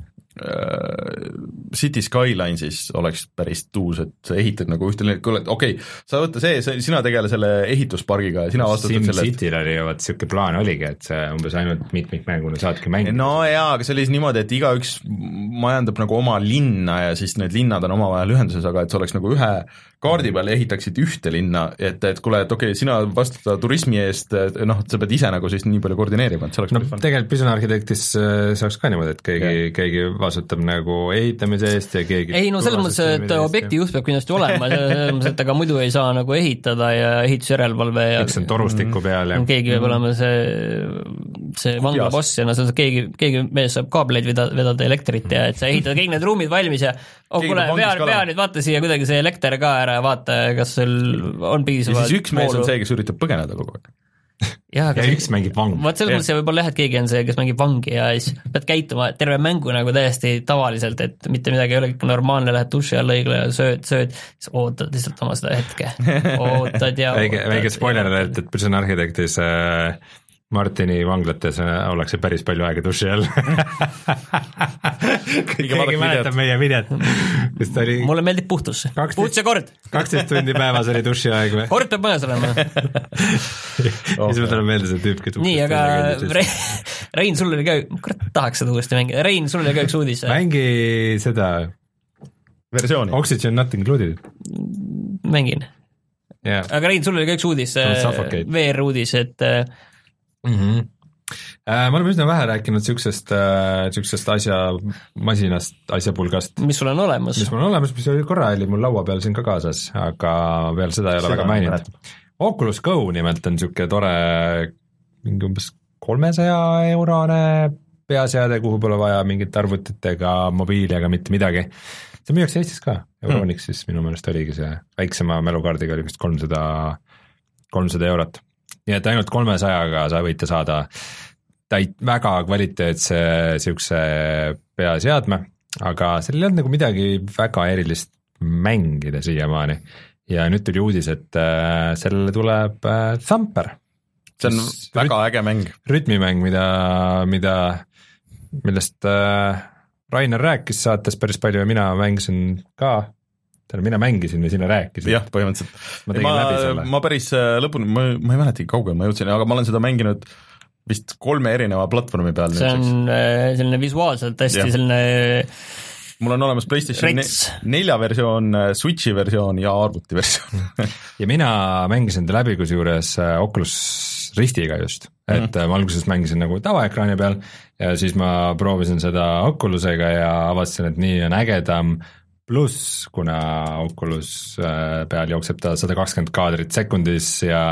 City Skylinesis oleks päris tuus, et sa ehitad nagu ühte, okei, okay, sa võtta see, sina tegele selle ehituspargiga ja sina vastutad selle Cityl oli ju, vaat siuke plaan oligi, et see umbes ainult mitmikmänguna saadki mängida. No jaa, aga see oli niimoodi, et igaüks majandab nagu oma linna ja siis need linnad on omavahel ühenduses, aga et see oleks nagu ühe kaardi peal ehitaksid ühte linna, et, et kuule, et okei okay,, sina vastuta turismi eest, noh, sa pead ise nagu siis nii palju koordineerima, et see oleks no tegelikult Prison Architectis saaks ka niimoodi, et keegi, keegi vastutab nagu ehitamise eest ja keegi ei no selles mõttes, et objekti juht peab kindlasti olema, selles mõttes, et aga muidu ei saa nagu ehitada ja ehitusjärelevalve ja üks on torustiku peal ja keegi peab olema see, see vangla boss ja no see keegi, keegi mees saab kaableid vedada, vedada elektrit ja et sa ehitad kõik need ruumid valmis ja oh, kuule, pea, pea nüüd vaata siia kuidagi see elekter ka ära ja vaata, kas sul on piisavalt ja siis üks mees on see, kes üritab põgeneda kogu aeg. Ja, ja üks mängib vangi. Vaat selles mõttes võib-olla jah, et keegi on see, kes mängib vangi ja siis pead käituma terve mängu nagu täiesti tavaliselt, et mitte midagi ei ole, kõik normaalne, lähed duši alla õigla ja sööd, sööd, siis ootad lihtsalt oma seda hetke. Ootad ja väike, väike spoiler, et, et Prison Architectis äh, Martini vanglates ollakse päris palju aega duši all. Keegi mäletab meie videot. Oli... mulle meeldib puhtus. Puhtse kord. kaksteist tundi päevas oli duši aeg või? Kord peab mõnes olema. Ja siis ma tuleb meelde see tüüp, kes nii, aga Rein, Rein, sul oli ka, kurat tahaks seda uuesti mängida. Rein, sul oli ka üks uudis. Mängi seda versiooni. Oxygen not included. Mängin yeah.. aga Rein, sul oli ka üks uudis, V R uudis, et mm-hmm. me oleme üsna vähe rääkinud siuksest, siuksest asja, masinast, asjapulgast. mis sul on olemas? mis mul on olemas, mis oli korra oli mul laua peal siin ka kaasas, aga peale seda ei ole seda väga maininud. Oculus Go nimelt on siuke tore, mingi umbes kolmesaja eurone peaseade, kuhu pole vaja mingit arvutitega, mobiili ega mitte midagi. see müüakse Eestis ka, Euroniks siis minu meelest oligi see väiksema mälukaardiga oli vist kolmsada, kolmsada eurot. nii et ainult kolmesajaga sa võite saada täit väga kvaliteetse siukse peaseadme, aga seal ei olnud nagu midagi väga erilist mängida siiamaani. ja nüüd tuli uudis, et äh, sellele tuleb äh, Thumper. see on väga rüt- äge mäng. rütmimäng, mida, mida, millest äh, Rainer rääkis saates päris palju ja mina mängisin ka. mina mängisin ja sina rääkisid. jah, põhimõtteliselt. ma, ma, ma päris lõpuni, ma, ma ei mäletagi kaugel ma jõudsin, aga ma olen seda mänginud vist kolme erineva platvormi peal. see on äh, selline visuaalselt hästi ja. selline mul on olemas PlayStation nelja versioon, Switchi versioon ja arvuti versioon ja mina mängisin ta läbi kusjuures Oculus Ristiga just, et mm-hmm. ma alguses mängisin nagu tavaekraani peal ja siis ma proovisin seda Oculusega ja avastasin, et nii on ägedam, pluss kuna Oculus peal jookseb ta sada kakskümmend kaadrit sekundis ja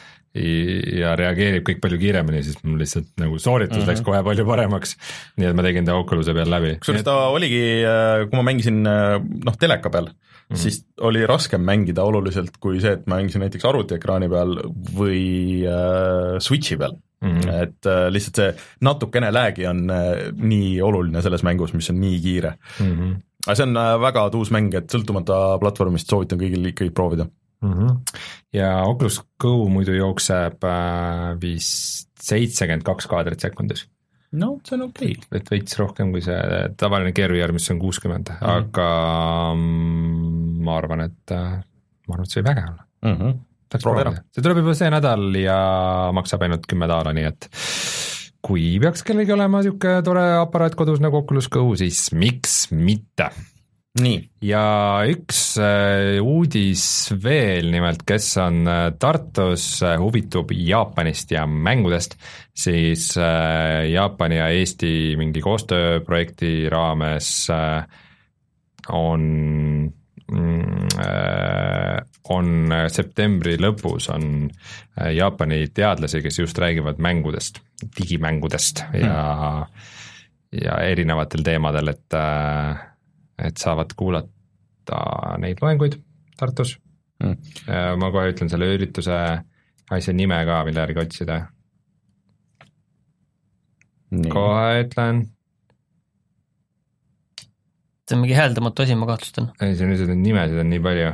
ja reageerib kõik palju kiiremini, siis mul lihtsalt nagu sooritus mm-hmm. läks kohe palju paremaks, nii et ma tegin ta Oculus'e peal läbi. Kusjuures ta oligi, kui ma mängisin noh, teleka peal, mm-hmm. siis oli raskem mängida oluliselt kui see, et ma mängisin näiteks arvutiekraani peal või äh, Switchi peal. Mm-hmm. et äh, lihtsalt see natukene läägi on äh, nii oluline selles mängus, mis on nii kiire. Mm-hmm. aga see on äh, väga tuus mäng, et sõltumata platvormist soovitan kõigil ikkagi proovida. Mm-hmm. ja Oculus Go muidu jookseb äh, vist seitsekümmend kaks kaadrit sekundis. no see on okei okay.. et veits rohkem kui see tavaline Gear V R, mis on kuuskümmend, mm-hmm. aga mm, ma arvan, et ma arvan, et see võib äge olla. Mm-hmm. see tuleb juba see nädal ja maksab ainult kümme daala, nii et kui peaks kellegi olema niisugune tore aparaat kodus nagu Oculus Go, siis miks mitte. nii. ja üks äh, uudis veel nimelt, kes on äh, Tartus, äh, huvitub Jaapanist ja mängudest, siis äh, Jaapani ja Eesti mingi koostööprojekti raames äh, on mm, äh, on septembri lõpus on äh, Jaapani teadlasi, kes just räägivad mängudest, digimängudest ja mm. ja erinevatel teemadel, et äh, et saavad kuulata neid loenguid Tartus mm.. ma kohe ütlen selle ürituse asja nime ka, mille järgi otsida. Nii. kohe ütlen. see on mingi hääldamatu asi, ma kahtlustan. ei, see on lihtsalt nimesid on nii palju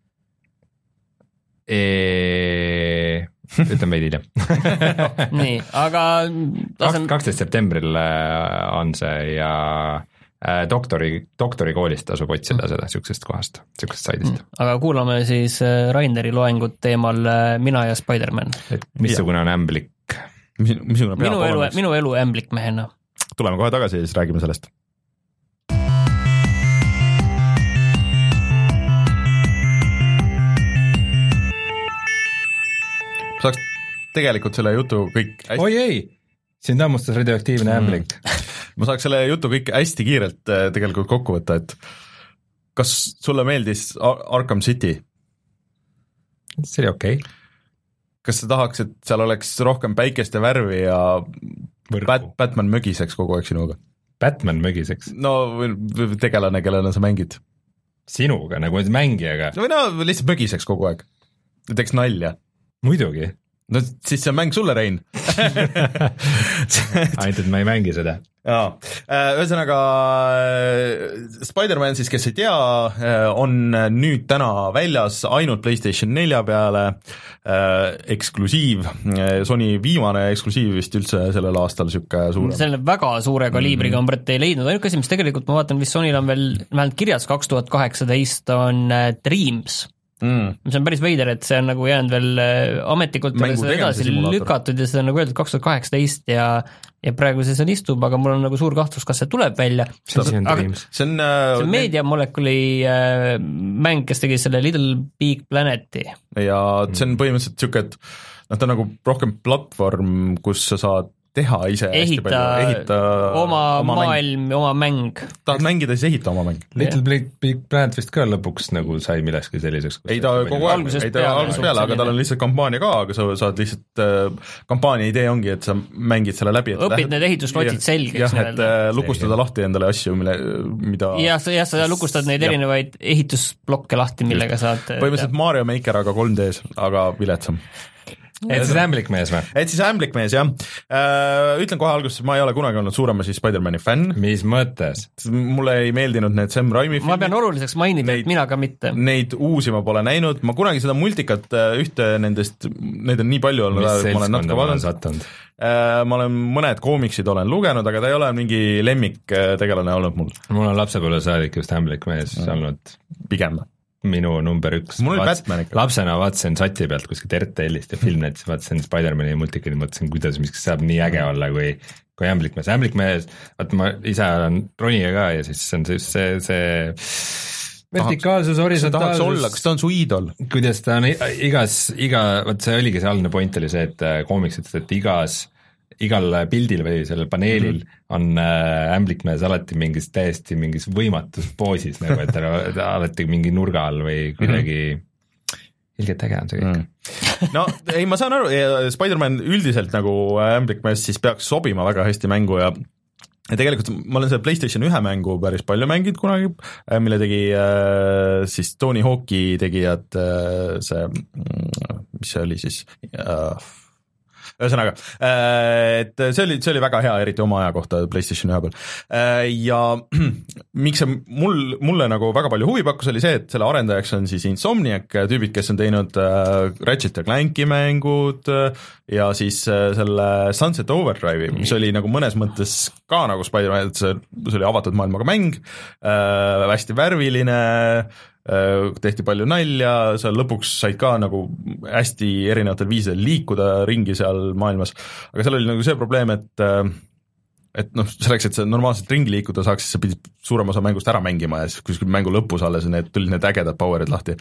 e.... ütlen veidi hiljem. nii, aga tasen... kaksteist septembril on see ja doktori, doktorikoolist tasub otsida seda siuksest kohast, siuksest saidist. aga kuulame siis Raineri loengut teemal Mina ja Spider-Man. et missugune on ämblik? minu, minu elu, minu elu ämblik mehena. tuleme kohe tagasi ja siis räägime sellest. saaks tegelikult selle jutu kõik hästi... oi ei, sind hammustas radioaktiivne mm. ämblik. ma saaks selle jutu kõik hästi kiirelt tegelikult kokku võtta, et kas sulle meeldis Arkham City? see oli okei okay. Kas sa tahaks, et seal oleks rohkem päikest ja värvi ja Bat- Batman mögiseks kogu aeg sinuga? Batman mögiseks? no või tegelane, kellena sa mängid. Sinuga, nagu mängijaga? või no lihtsalt mögiseks kogu aeg, teeks nalja. Muidugi. no siis see on mäng sulle, Rein. ainult, et ma ei mängi seda. jaa, ühesõnaga Spider-Man siis, kes ei tea, on nüüd täna väljas ainult PlayStation nelja peale, eksklusiiv, Sony viimane eksklusiiv vist üldse sellel aastal, siuke suurem. selle väga suure kaliibriga mm-hmm. on ei leidnud, ainuke asi, mis tegelikult ma vaatan, vist Sonyl on veel vähemalt kirjas kaks tuhat kaheksateist on Dreams, mm.. see on päris veider, et see on nagu jäänud veel ametlikult edasi lükatud ja see on nagu öeldud kaks tuhat kaheksateist ja ja praegu see seal istub, aga mul on nagu suur kahtlus, kas see tuleb välja. see on Dreams. See on, äh, see on Media Moleculi äh, mäng, kes tegi selle Little Big Planeti. Ja see on põhimõtteliselt niisugune, et noh, ta on nagu rohkem platvorm, kus sa saad teha ise ehita, ehita oma, oma maailm, oma mäng. Tahad mängida, siis ehita oma mäng. Little Big, Big Planet vist ka lõpuks nagu sai millestki selliseks. Ei ta kogu aeg, ei ta algusest peale, aga tal on lihtsalt kampaania ka, aga sa saad lihtsalt äh, kampaania idee ongi, et sa mängid selle läbi. Õpid lähed, need ehituslotid selgeks. Jah, et äh, lukustada Selge. lahti endale asju, mille, mida jah, sa, jah, sa lukustad neid ja. erinevaid ehitusblokke lahti, millega Just. saad põhimõtteliselt teha. Mario Maker, aga kolm D-s, aga viletsam. Et siis ämblikmees või? Et siis ämblikmees, jah. Ütlen kohe alguses, ma ei ole kunagi olnud suurema siis Spider-Mani fänn. Mis mõttes? Mulle ei meeldinud need Sam Raimi filmid. Ma pean oluliseks mainida, et mina ka mitte. Neid uusi ma pole näinud, ma kunagi seda multikat ühte nendest, neid on nii palju olnud. Mis seltskonda ma olen sattunud? Ma olen mõned koomiksid olen lugenud, aga ta ei ole mingi lemmik tegelane olnud mul. Mul on lapsepõlve saadik just ämblikmees mm. olnud. Pigem minu number üks. mul oli Batman ikka. Lapsena vaatasin sati pealt kuskil R T L-ist ja Filmnetis vaatasin Spider-Mani multikini, mõtlesin, kuidas, mis saab nii äge olla, kui, kui ämblikmees. ämblikmees, vaat ma ise olen ronija ka ja siis on see, see, see vertikaalsus, horisontaalsus. Olla, kas ta on su iidol? Kuidas ta on igas, iga, vaat see oligi see algne point oli see, et koomiksid, et igas igal pildil või sellel paneelil mm-hmm. on äh, ämblikmees alati mingis täiesti mingis võimatus poosis, nagu et ta, ta alati mingi nurga all või kuidagi mm-hmm. ilgelt äge on see kõik. Mm. No ei, ma saan aru, Spider-Man üldiselt nagu ämblikmees siis peaks sobima väga hästi mängu ja ja tegelikult ma olen selle PlayStation ühe mängu päris palju mänginud kunagi, mille tegi äh, siis Tony Hawk'i tegijad äh, see, mis see oli siis äh, ühesõnaga, et see oli, see oli väga hea, eriti oma aja kohta PlayStation ühe peal. Ja miks see mul, mulle nagu väga palju huvi pakkus, oli see, et selle arendajaks on siis Insomniac, tüübid, kes on teinud Ratchet ja Clanki mängud ja siis selle Sunset Overdrive'i, mis oli nagu mõnes mõttes ka nagu Spider-Man, et see, see oli avatud maailmaga mäng, hästi värviline, tehti palju nalja, seal lõpuks said ka nagu hästi erinevatel viisidel liikuda ringi seal maailmas, aga seal oli nagu see probleem, et et noh, selleks, et sa normaalselt ringi liikuda saaks, siis sa pidid suurem osa mängust ära mängima ja siis kuskil mängu lõpus alles need tulid need ägedad powerid lahti.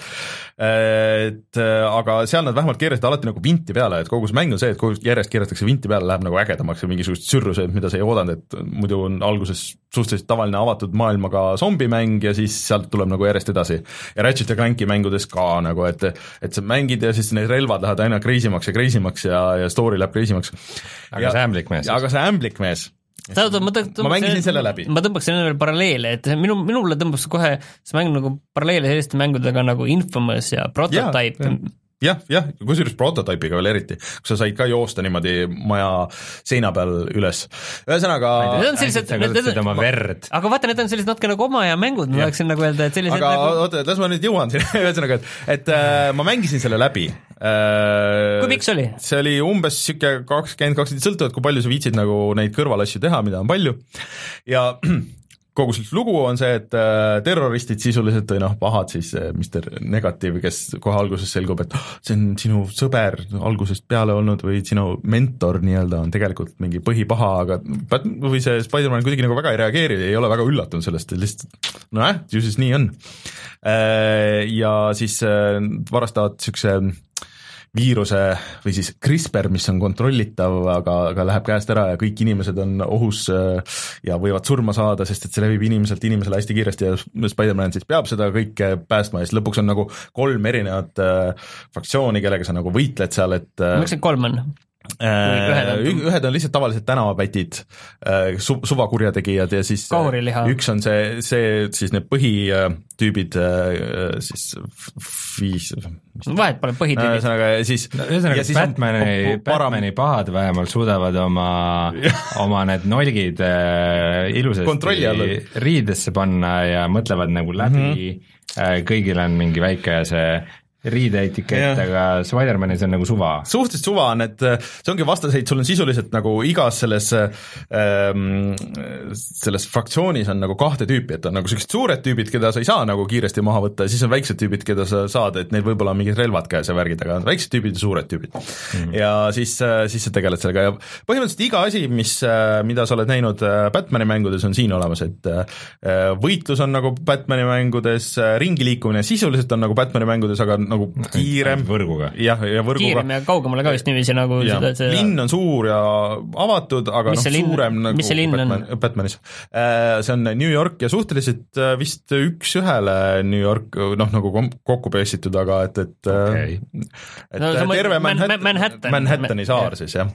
Et aga seal nad vähemalt keerasid alati nagu vinti peale, et kogu see mäng on see, et kogu järjest keeratakse vinti peale, läheb nagu ägedamaks ja mingisugust sürruseid, mida sa ei oodanud, et muidu on alguses suhteliselt tavaline avatud maailmaga zombimäng ja siis sealt tuleb nagu järjest edasi. Ja Ratchet ja Clanki mängudes ka nagu, et et sa mängid ja siis need relvad lähevad aina kreisimaks ja kreisimaks ja, ja story läheb kreisimaks. Aga ja, see ämblikmees. Aga see ämblikmees. Tähendab, ma, tõmbaks, ma mängisin selle läbi. Ma tõmbaksin enne veel paralleele, et minu, minule tõmbaks kohe see mäng nagu paralleele selliste mängudega nagu Infamous ja Prototype. Ja, jah, jah, kusjuures Prototype'iga veel eriti, kus sa said ka joosta niimoodi maja seina peal üles. Ühesõnaga sellised, need, oma verd. Aga vaata, need on sellised natuke nagu oma ja mängud, ma tahaksin nagu öelda, et sellised aga nagu... oota, las ma nüüd jõuan siin, ühesõnaga, et, et äh, ma mängisin selle läbi. Äh, kui pikk see oli? See oli umbes siuke kakskümmend kakskümmend, sõltuvad, kui palju sa viitsid nagu neid kõrvalasju teha, mida on palju. Ja kogu see lugu on see, et äh, terroristid sisuliselt või noh, pahad siis äh, mister Negatiiv, kes kohe alguses selgub, et oh, see on sinu sõber algusest peale olnud või sinu mentor nii-öelda on tegelikult mingi põhipaha, aga või see Spider-Man kuidagi nagu väga ei reageeri, ei ole väga üllatunud sellest, lihtsalt noh, ju siis nii on. Äh, ja siis äh, varastavad siukse viiruse või siis CRISPR, mis on kontrollitav, aga, aga läheb käest ära ja kõik inimesed on ohus ja võivad surma saada, sest et see levib inimeselt inimesele hästi kiiresti ja Spider-Man siis peab seda kõike päästma ja siis lõpuks on nagu kolm erinevat äh, fraktsiooni, kellega sa nagu võitled seal, et ma mõtlesin, kolm on. Ühed on, ühed on lihtsalt tavalised tänavapätid, su, suvakurjategijad ja siis Kauriliha. Üks on see, see siis need põhitüübid siis viis vahet pole põhitüübid. Ühesõnaga siis, ühesõnaga Batmani, Batmani pahad vähemalt suudavad oma, oma need nolgid ilusasti riidesse panna ja mõtlevad nagu läbi mm, -hmm. kõigil on mingi väike see riideetikett, aga Spider-manis on nagu suva. Suhteliselt suva on, et see ongi vastaseid, sul on sisuliselt nagu igas selles ähm, selles fraktsioonis on nagu kahte tüüpi, et on nagu sellised suured tüübid, keda sa ei saa nagu kiiresti maha võtta, ja siis on väiksed tüübid, keda sa saad, et neil võib-olla on mingid relvad käes ja värgid, aga on väiksed tüübid ja suured tüübid mm. ja siis, siis sa tegeled sellega ja põhimõtteliselt iga asi, mis, mida sa oled näinud Batmani mängudes, on siin olemas, et võitlus on nagu Batmani mängudes, ringi liikumine sisuliselt on nagu Batmani mängudes, aga nagu kiirem võrguga. jah, ja võrguga. Kiirem ja kaugemale ka vist niiviisi nagu ja, seda, seda... linn on suur ja avatud, aga noh, suurem nagu Batman, Batmanis. See on New York ja suhteliselt vist üks-ühele New York, noh nagu kokku pessitud, aga et, et, okay. et no, terve Manhattan, Manhattan, Manhattani saar siis jah.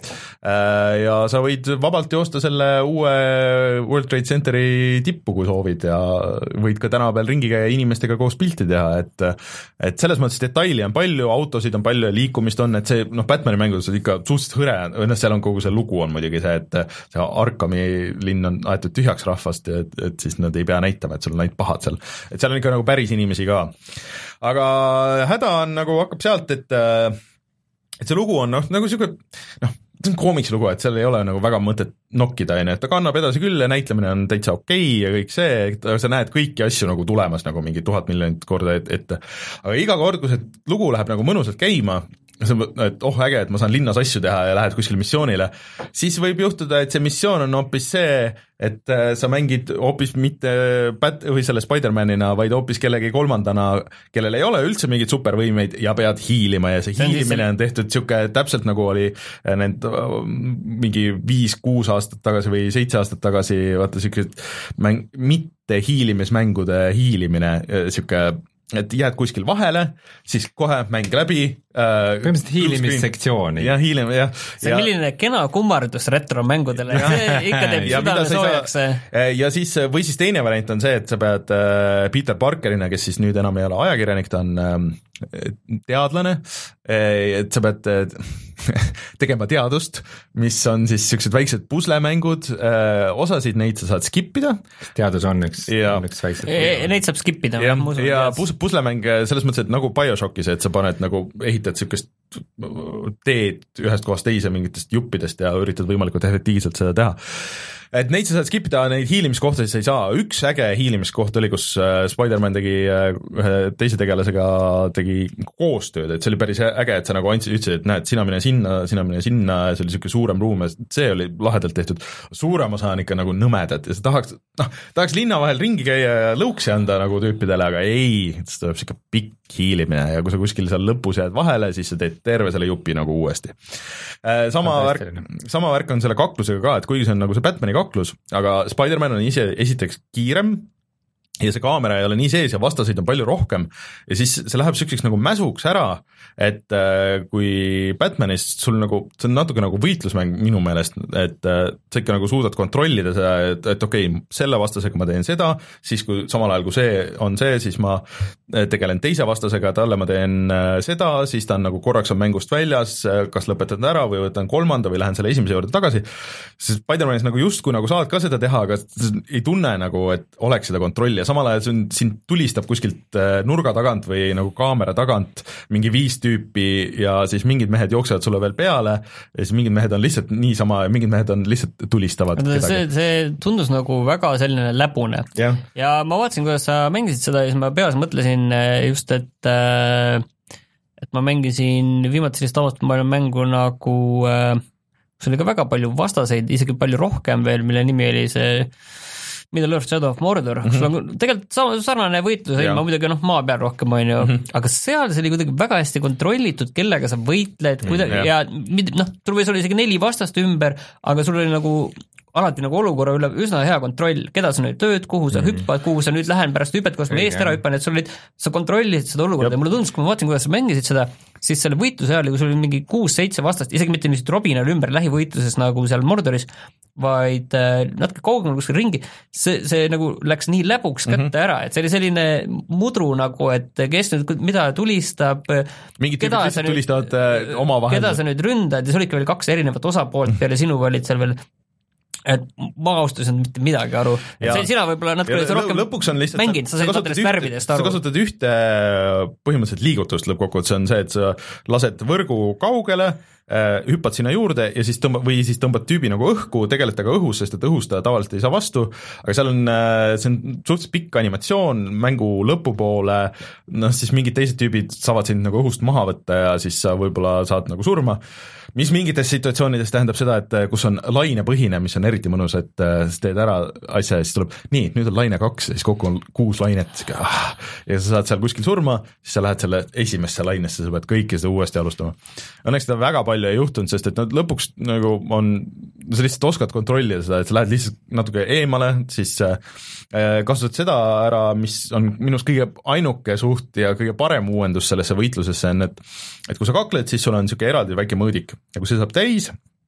Ja sa võid vabalt joosta selle uue World Trade Centeri tippu, kui soovid ja võid ka tänava peal ringi käia inimestega koos pilti teha, et, et selles mõttes detaili on palju, autosid on palju ja liikumist on, et see, noh, Batmani mängudes on ikka suhteliselt hõre, noh, seal on kogu see lugu on muidugi see, et see Arkhami linn on aetud tühjaks rahvast, et, et siis nad ei pea näitama, et sul on ainult pahad seal, et seal on ikka nagu päris inimesi ka. Aga häda on nagu hakkab sealt, et, et see lugu on noh, nagu siuke, noh, see on koomikslugu, et seal ei ole nagu väga mõtet nokkida, et ta kannab edasi küll ja näitlemine on täitsa okei okay ja kõik see, sa näed kõiki asju nagu tulemas nagu mingi tuhat miljonit korda ette, aga iga kord, kui see lugu läheb nagu mõnusalt käima, et oh äge, et ma saan linnas asju teha ja lähed kuskile missioonile, siis võib juhtuda, et see missioon on hoopis see, et sa mängid hoopis mitte Bat- või selle Spider-manina, vaid hoopis kellegi kolmandana, kellel ei ole üldse mingeid supervõimeid ja pead hiilima ja see hiilimine on tehtud siuke täpselt nagu oli need mingi viis-kuus aastat tagasi või seitse aastat tagasi, vaata siukesed mäng, mitte hiilimismängude hiilimine, siuke et jääd kuskil vahele, siis kohe mäng läbi. Põhimõtteliselt hiilimissektsiooni. Ja hiilim, jah. See ja... milline kena kummardus retromängudele, see ikka teeb südame soojaks. Ja siis, või siis teine variant on see, et sa pead Peter Parkerina, kes siis nüüd enam ei ole ajakirjanik, ta on teadlane, et sa pead tegema teadust, mis on siis siuksed väiksed puslemängud, osasid neid sa saad skippida. Teadus on üks, ja, on üks väiksed. Neid saab skippida. Ja, ja pus, puslemäng selles mõttes, et nagu BioShockis, et sa paned nagu, ehitad siukest teed ühest kohast teise mingitest juppidest ja üritad võimalikult efektiivselt seda teha. Et neid sa saad skippida, neid hiilimiskohtasid sa ei saa. Üks äge hiilimiskoht oli, kus Spider-man tegi ühe teise tegelasega tegi koostööd, et see oli päris äge, et sa nagu andsid, ütlesid, et näed, sina mine sinna, sina mine sinna ja see oli siuke suurem ruum ja see oli lahedalt tehtud. Suurem osa on ikka nagu nõmedad ja sa tahaks, noh, tahaks linna vahel ringi käia ja lõuksi anda nagu tüüpidele, aga ei, see tuleb siuke pikk hiilimine ja kui sa kuskil seal lõpus jääd vahele, siis sa teed terve selle jupi nagu uuesti. Sama värk, sama värk on selle kaklusega ka, et kuigi see on nagu see Batmani kaklus, aga Spider-man on ise esiteks kiirem ja see kaamera ei ole nii sees ja vastaseid on palju rohkem ja siis see läheb siukseks nagu mäsuks ära, et äh, kui Batmanist sul nagu, see on natuke nagu võitlusmäng minu meelest, et äh, sa ikka nagu suudad kontrollida seda, et, et okei okay,, selle vastasega ma teen seda, siis kui samal ajal kui see on see, siis ma tegelen teise vastasega, talle ma teen äh, seda, siis ta on nagu korraks on mängust väljas, kas lõpetan ära või võtan kolmanda või lähen selle esimese juurde tagasi, siis Spider-manis nagu justkui nagu saad ka seda teha, aga ei tunne nagu, et oleks seda kontrolli ja samal ajal sind, sind tulistab kuskilt nurga tagant või nagu kaamera tagant mingi viis tüüpi ja siis mingid mehed jooksevad sulle veel peale ja siis mingid mehed on lihtsalt niisama ja mingid mehed on lihtsalt tulistavad. See, see tundus nagu väga selline läbune yeah. Ja ma vaatasin, kuidas sa mängisid seda ja siis ma peas mõtlesin just, et et ma mängisin viimati sellist avastatud mängu nagu kus oli ka väga palju vastaseid, isegi palju rohkem veel, mille nimi oli see Middle Earth Shadow of Mordor, mm-hmm. sul on tegelikult sama sarnane võitlus, ma muidugi noh, maa peal rohkem on ju, mm-hmm. aga seal see oli kuidagi väga hästi kontrollitud, kellega sa võitled, kuidagi mm, ja noh, sul võis olla isegi neli vastast ümber, aga sul oli nagu alati nagu olukorra üle üsna hea kontroll, keda sa nüüd tööd, kuhu sa mm-hmm. hüppad, kuhu sa nüüd lähen pärast hüpped, kus ma eest ära hüppan, et sul olid, sa kontrollisid seda olukorda ja mulle tundus, kui ma vaatasin, kuidas sa mängisid seda, siis selle võitluse ajal, kui sul oli mingi kuus-seitse vastast, isegi mitte niisugust robinal ümber lähivõitluses nagu seal Mordoris, vaid äh, natuke kaugemal kuskil ringi, see, see nagu läks nii läbuks kätte mm-hmm. ära, et see oli selline mudru nagu, et kes nüüd mida tulistab, mingid tüübid lihtsalt tulistavad äh, oma vahel. Keda sa nüüd ründad ja see olidki veel kaks erinevat osapoolt peale sinu olid seal veel et ma austasin mitte midagi aru, et see, sina võib-olla natuke ja rohkem lõpuks on lihtsalt mängid, sa said nendest värvidest aru. Sa kasutad ühte põhimõtteliselt liigutust lõppkokkuvõttes, see on see, et sa lased võrgu kaugele, hüppad sinna juurde ja siis tõmba, või siis tõmbad tüübi nagu õhku, tegeled taga õhus, sest et õhus ta tavaliselt ei saa vastu, aga seal on, see on suhteliselt pikk animatsioon mängu lõpupoole, noh siis mingid teised tüübid saavad sind nagu õhust maha võtta ja siis sa võib-olla saad nagu surma, mis mingites situatsioonides tähendab seda, et kus on lainepõhine, mis on eriti mõnus, et sa teed ära asja ja siis tuleb, nii, nüüd on laine kaks ja siis kokku on kuus lainet ja sa saad seal kuskil surma, siis sa lähed selle esimesse lainesse, sa pead kõike seda uuesti alustama. Õnneks seda väga palju ei juhtunud, sest et nad lõpuks nagu on, sa lihtsalt oskad kontrollida seda, et sa lähed lihtsalt natuke eemale, siis kasutad seda ära, mis on minus kõige ainuke suht ja kõige parem uuendus sellesse võitlusesse on, et et kui sa kakled, siis sul on niisugune eraldi väike mõõdik ja kui see saab täis,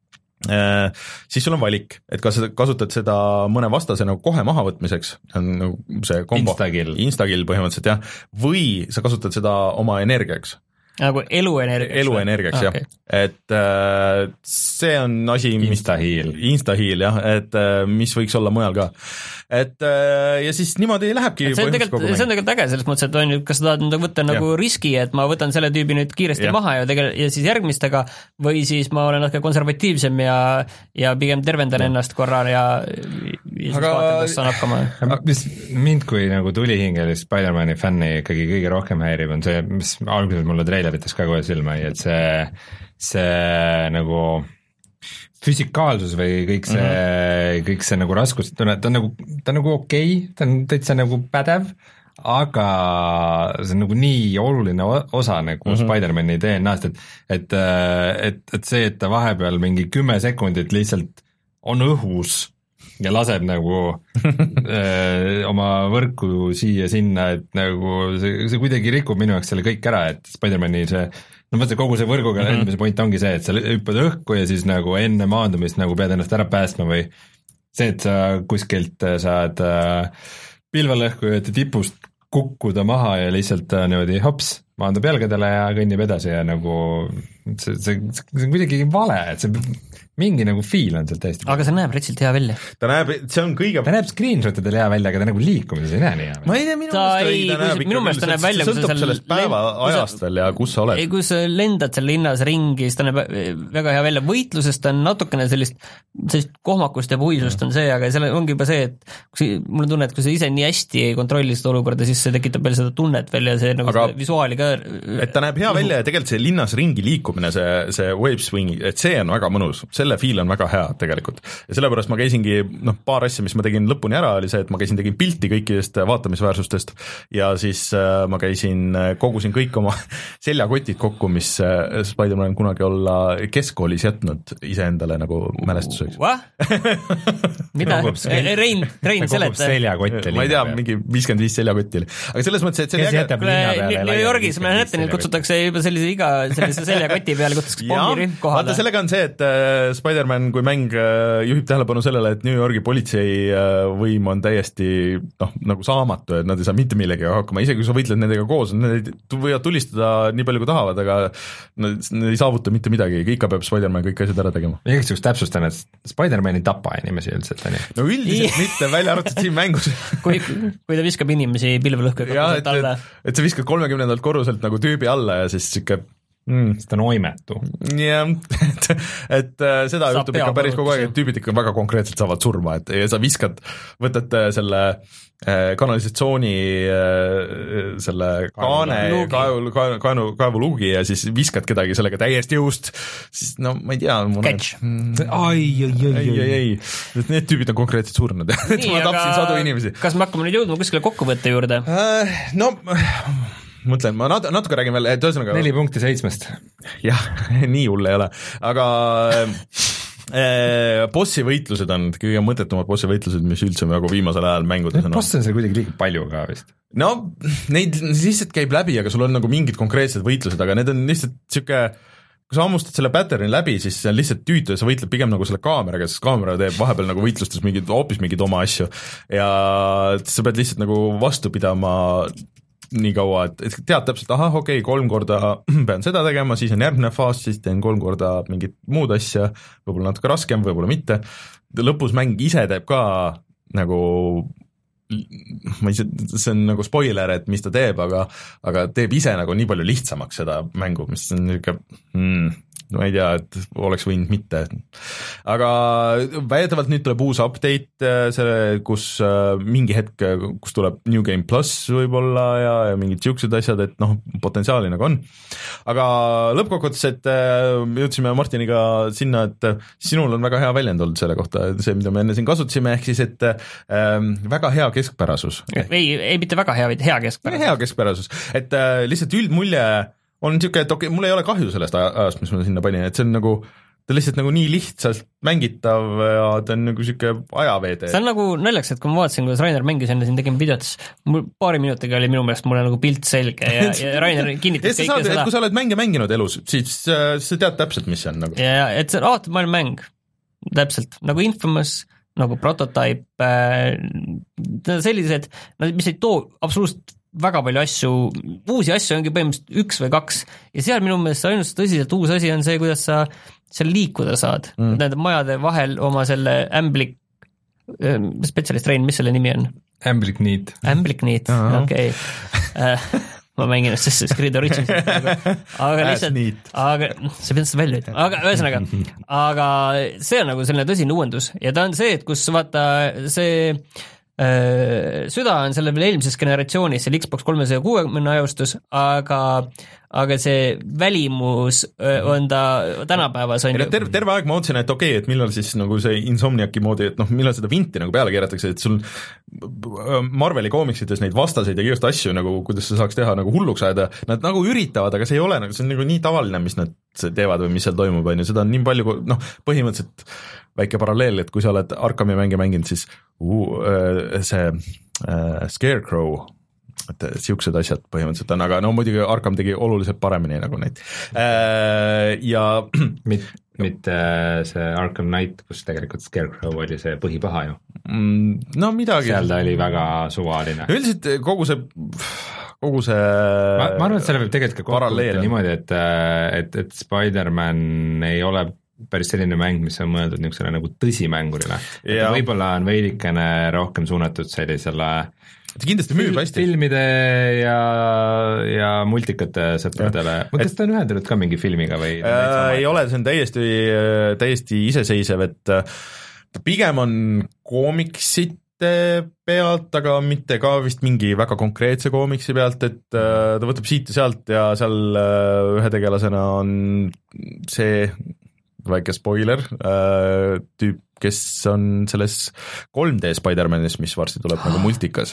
siis sul on valik, et kas sa kasutad seda mõne vastase nagu kohe mahavõtmiseks, see on nagu see kombo, instakill, instakill põhimõtteliselt jah, või sa kasutad seda oma energiaks. Nagu eluenergiaks? Eluenergiaks ah, jah okay., et äh, see on asi, mis Instaheal, Instaheal jah, et äh, mis võiks olla mujal ka. Et äh, ja siis niimoodi lähebki see on tegelikult, see on tegelikult äge selles mõttes, et on ju, kas sa tahad võtta nagu ja. riski, et ma võtan selle tüübi nüüd kiiresti ja. maha ja tegel- ja siis järgmistega, või siis ma olen natuke konservatiivsem ja, ja pigem tervendan ja. ennast korral ja, ja siis aga... vaatan, kas saan hakkama. Mis mind kui nagu tulihingelist Spider-Mani fänni ikkagi kõige rohkem häirib, on see, mis alguses mulle treilerites ka kohe silma, et see, see nagu füsikaalsus või kõik see mm-hmm., kõik see nagu raskus, ta on nagu, ta on nagu okei okay,, ta on täitsa nagu pädev, aga see on nagu nii oluline osa nagu mm-hmm. Spider-Mani D N A-st, et, et, et, et see, et ta vahepeal mingi kümme sekundit lihtsalt on õhus ja laseb nagu öö, oma võrku siia-sinna, et nagu see, see kuidagi rikub minu jaoks selle kõik ära, et Spider-Mani see no mõtle, kogu see võrguga mm-hmm. endamise point ongi see, et sa hüppad õhku ja siis nagu enne maandumist nagu pead ennast ära päästma või see, et sa kuskilt saad äh, pilvelõhku ja tipust kukkuda maha ja lihtsalt äh, niimoodi hops, maandub jalgadele ja kõnnib edasi ja nagu see, see, see on kuidagi vale, et see mingi nagu feel on seal täiesti. Aga see näeb retsilt hea välja. Ta näeb, see on kõige... Ta näeb screenshotidel hea välja, aga ta nagu liikumises ei näe nii hea välja. Ma ei tea, minu mõista ei, ta näeb ikka küll, see, see sõltub sellest päeva ajast veel ja kus sa oled. Ei, kui sa lendad seal linnas ringi, siis ta näeb väga hea välja. Võitlusest on natukene sellist, sellist kohmakust ja puisust on see, aga selle ongi juba see, et kui mul on tunne, et kui sa ise nii hästi ei kontrolli seda olukorda, siis see tekitab veel seda tunnet veel ja see nagu aga, visuaali ka... Et ta näeb hea välja ja tegelikult see linnas ringi liikumine, see, see wave swing, et see on väga mõnus. Selle feel on väga hea tegelikult. Ja sellepärast ma käisingi, noh, paar asja, mis ma tegin lõpuni ära, oli see, et ma käisin, tegin pilti kõikidest vaatamisväärsustest ja siis äh, ma käisin, kogusin kõik oma seljakotid kokku, mis äh, Spider-Man kunagi olla keskkoolis jätnud iseendale nagu mälestuseks. Mida? Rein, Rein seleta. Ma ei tea, mingi viiskümmend viis seljakotti oli. Aga selles mõttes, et see oli äge. New Yorgis me näete, nüüd kutsutakse juba sellise iga sellise seljakoti peale, kutsutakse pommiri kohale. Vaata, sellega on see, et äh, Spider-Man kui mäng juhib tähelepanu sellele, et New Yorgi politsei võim on täiesti noh, nagu saamatu, et nad ei saa mitte millegi hakkama, isegi kui sa võitled nendega koos, need võivad tulistada nii palju kui tahavad, aga nad, nad ei saavuta mitte midagi, ikka peab Spider-Man kõik asjad ära tegema. Igaks juhus täpsustan, et Spider-Man ei tapa inimesi üldiselt, on ju? No üldiselt mitte, välja arvatud siin mängus. kui, kui ta viskab inimesi pilvelõhku ja et, et, et sa viskad kolmekümnendalt korruselt nagu tüübi alla ja siis siuke Mm. Seda on oimetu. jah, et, et seda Saab juhtub ikka päris kogu aeg, et tüübid ikka väga konkreetselt saavad surma, et ja sa viskad, võtad selle kanalisatsiooni selle kaane, kaevu, kaevu, kaevuluugi ja siis viskad kedagi sellega täiesti jõust, siis no ma ei tea. Catch. ai, ai, ai, ai, ai. Need tüübid on konkreetselt surnud, et ma tapsin sadu inimesi. Kas me hakkame nüüd jõudma kuskile kokkuvõtte juurde? Uh, no... mõtlen, ma nat- natuke räägin veel, et ühesõnaga neli punkti seitsmest. jah, nii hull ei ole, aga äh, bossi võitlused on kõige mõttetumad bossi võitlused, mis üldse nagu viimasel ajal mängudes on. Boss on seal kuidagi liiga palju ka vist. No neid lihtsalt käib läbi, aga sul on nagu mingid konkreetsed võitlused, aga need on lihtsalt siuke, kui sa hammustad selle pattern'i läbi, siis see on lihtsalt tüütu ja sa võitled pigem nagu selle kaameraga, sest kaamera teeb vahepeal nagu võitlustes mingid, hoopis mingid oma asju ja sa pead lihtsalt nagu vastu pidama nii kaua, et, et tead täpselt, ahah, okei okay,, kolm korda pean seda tegema, siis on järgmine faas, siis teen kolm korda mingit muud asja, võib-olla natuke raskem, võib-olla mitte, lõpus mäng ise teeb ka nagu ma ei, see on nagu spoiler, et mis ta teeb, aga aga teeb ise nagu nii palju lihtsamaks seda mängu, mis on niisugune hmm, no ma ei tea, et oleks võinud mitte. Aga väidetavalt nüüd tuleb uus update, selle, kus mingi hetk, kus tuleb New Game Plus võib-olla ja, ja mingid siuksed asjad, et noh, potentsiaali nagu on. Aga lõppkokkuvõttes, et jõudsime Martiniga sinna, et sinul on väga hea väljend olnud selle kohta, see, mida me enne siin kasutasime, ehk siis, et ähm, väga hea keskpärasus. Ei, ei mitte väga hea, vaid hea keskpärasus. Hea keskpärasus, et äh, lihtsalt üldmulje on niisugune, et okei okay,, mul ei ole kahju sellest ajast, mis ma sinna panin, et see on nagu, ta lihtsalt nagu nii lihtsalt mängitav ja ta on nagu niisugune ajaveede. See on nagu naljakas, et kui ma vaatasin, kuidas Rainer mängis enne siin tegime videot, siis mul paari minutiga oli minu meelest mulle nagu pilt selge ja, ja Rainer kinnitas kõike saad, seda. Kui sa oled mänge mänginud elus, siis sa tead täpselt, mis see on nagu. Ja, et see on avatud maailma mäng, täpselt, nagu Infamous, nagu Prototype, äh, sellised, mis ei too absoluutselt väga palju asju, uusi asju ongi põhimõtteliselt üks või kaks ja seal minu meelest ainult tõsiselt uus asi on see, kuidas sa seal liikuda saad mm. nende majade vahel oma selle ämblik, spetsialist Rein, mis selle nimi on? Ämblikniit. Ämblikniit, okei okay. ma mängin Assassin's Creed Origins aga, aga lihtsalt, aga see peab seda välja ütlema, aga ühesõnaga aga see on nagu selline tõsine uuendus ja ta on see, et kus vaata see süda on selle veel eelmises generatsioonis, seal Xbox kolmesaja kuuekümne ajastus, aga aga see välimus on ta tänapäevas on ju... Terve, terve aeg ma otsin, et okei okay,, et millal siis nagu see Insomniaki moodi, et noh, millal seda vinti nagu peale keeratakse, et sul Marveli koomiksites neid vastaseid ja igast asju nagu, kuidas sa saaks teha nagu hulluks ajada, nad nagu üritavad, aga see ei ole nagu, see on nagu nii tavaline, mis nad teevad või mis seal toimub, on ju, seda on nii palju, noh, põhimõtteliselt väike paralleel, et kui sa oled Arkami mänge mänginud, siis uh, see uh, Scarecrow, et siuksed asjad põhimõtteliselt on, aga no muidugi Arkham tegi oluliselt paremini nagu neid uh, ja Mit, mitte see Arkham Knight, kus tegelikult Scarecrow oli see põhipaha ju mm, no midagi seal ta oli väga suvaline üldiselt kogu see kogu see ma, ma arvan, et selle võib tegelikult ka kokku niimoodi, et, et, et Spider-Man ei ole päris selline mäng, mis on mõeldud niisugusele nagu tõsimängurile. Võib-olla on veidikene rohkem suunatud sellisele see kindlasti müüb hästi. Filmide ja, ja multikate sõpradele. Kas ta on ühendunud ka mingi filmiga või? Äh, ei ole, see on täiesti, täiesti iseseisev, et ta pigem on koomiksite pealt, aga mitte ka vist mingi väga konkreetse koomiksi pealt, et ta võtab siit ja sealt ja seal ühe tegelasena on see väike spoiler, tüüp, kes on selles kolm D Spider-Manis, mis varsti tuleb nagu multikas.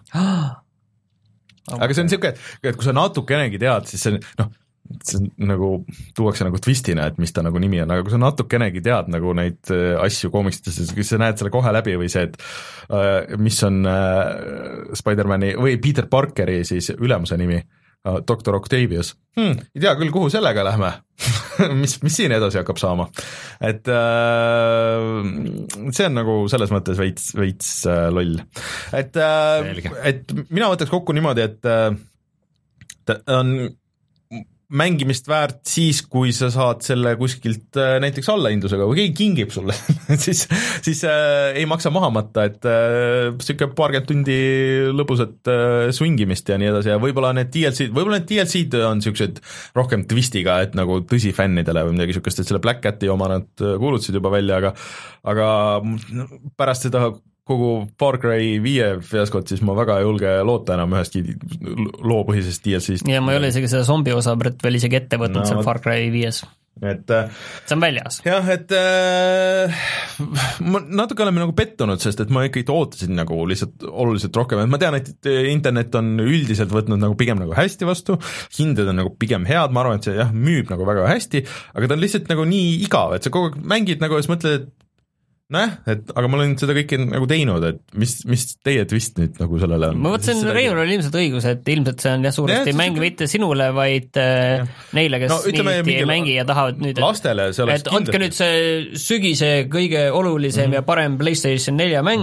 Aga see on niisugune, et kui sa natukenegi tead, siis see, noh, see nagu tuuakse nagu twistina, et mis ta nagu nimi on, aga kui sa natukenegi tead nagu neid asju koomiksites, siis sa näed selle kohe läbi või see, et mis on Spider-Mani või Peter Parkeri siis ülemuse nimi, doktor Octavius, hmm, ei tea küll, kuhu sellega lähme mis, mis siin edasi hakkab saama, et äh, see on nagu selles mõttes veits, veits äh, loll, et äh, et mina võtaks kokku niimoodi, et äh, ta on mängimist väärt siis, kui sa saad selle kuskilt äh, näiteks allahindlusega, kui keegi kingib sulle siis, siis äh, ei maksa maha matta, et äh, siuke paarkümmend tundi lõbusat äh, swingimist ja nii edasi ja võib-olla need D L C-d, võib-olla need D L C-d on siuksed rohkem twistiga, et nagu tõsi fännidele või midagi siukest, et selle Black Cati oma nad kuulutasid juba välja, aga aga pärast seda kogu Far Cry viie fiaskot, siis ma väga ei julge loota enam ühestki loopõhisest D L C-st. Ja ma ei ole isegi seda zombi osa veel isegi ette võtnud no, seal Far Cry viies. Et, see on väljas. Jah, et äh, ma natuke oleme nagu pettunud, sest et ma ikkagi ootasin nagu lihtsalt oluliselt rohkem, et ma tean, et internet on üldiselt võtnud nagu pigem nagu hästi vastu, hinded on nagu pigem head, ma arvan, et see jah, müüb nagu väga hästi, aga ta on lihtsalt nagu nii igav, et sa kogu aeg mängid nagu ja siis mõtled, et näh, et aga ma olen seda kõike nagu teinud, et mis, mis teie twist nüüd nagu sellele on? Ma võtsin, Reinul oli ilmselt õigus, et ilmselt see on jah suuresti ja, mäng mitte sinule, vaid ja. Neile, kes no, niiviti ei mängi ja tahavad nüüd, et, et andke nüüd see sügise kõige olulisem mm -hmm. ja parem PlayStation nelja mäng mm -hmm.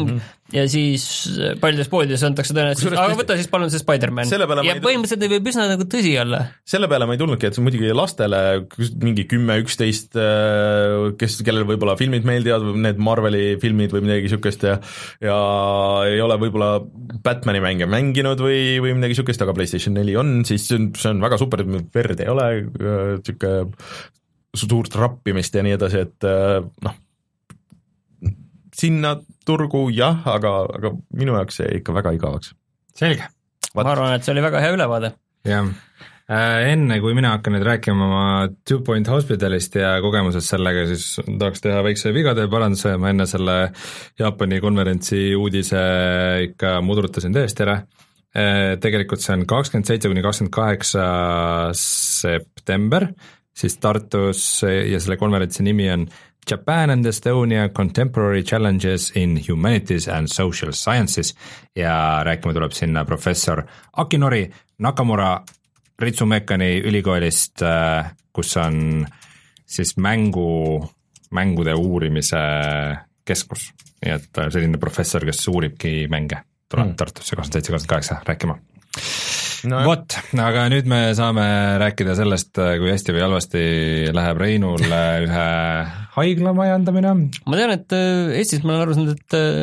ja siis paljudes poodides antakse tõenäoliselt, aga võta siis palun see Spider-Man. ja põhimõtteliselt ei võib üsna nagu tõsi olla. Selle peale ma ei tulnudki, et see muidugi lastele mingi kümme, üksteist, kes, kellel võib-olla filmid meeldivad, need Marveli filmid või midagi niisugust ja ja ei ole võib-olla Batmani mänge mänginud või, või midagi niisugust, aga PlayStation neli on, siis see on, see on väga super, et verd ei ole, niisugune suurt rappimist ja nii edasi, et noh, sinna turgu jah, aga, aga minu jaoks see ikka väga igavaks. Selge. Ma arvan, et see oli väga hea ülevaade. Jah, äh, enne kui mina hakkan nüüd rääkima oma Two Point Hospitalist ja kogemusest sellega, siis tahaks teha väikse vigade paranduse, ma enne selle Jaapani konverentsi uudise ikka mudrutasin tõesti ära. Äh, tegelikult see on kakskümmend seitse kuni kakskümmend kaheksa september, siis Tartus ja selle konverentsi nimi on Japan and Estonia Contemporary Challenges in Humanities and Social Sciences ja rääkima tuleb sinna professor Akinori Nakamura Ritsumekani ülikoolist, kus on siis mängu, mängude uurimise keskus. Nii et selline professor, kes uuribki mänge, tuleb mm. Tartusse kakskümmend seitse kakskümmend kaheksa rääkima. No, vot, aga nüüd me saame rääkida sellest, kui hästi või halvasti läheb Reinul ühe haigla majandamine. Ma tean, et Eestis ma olen aru saanud,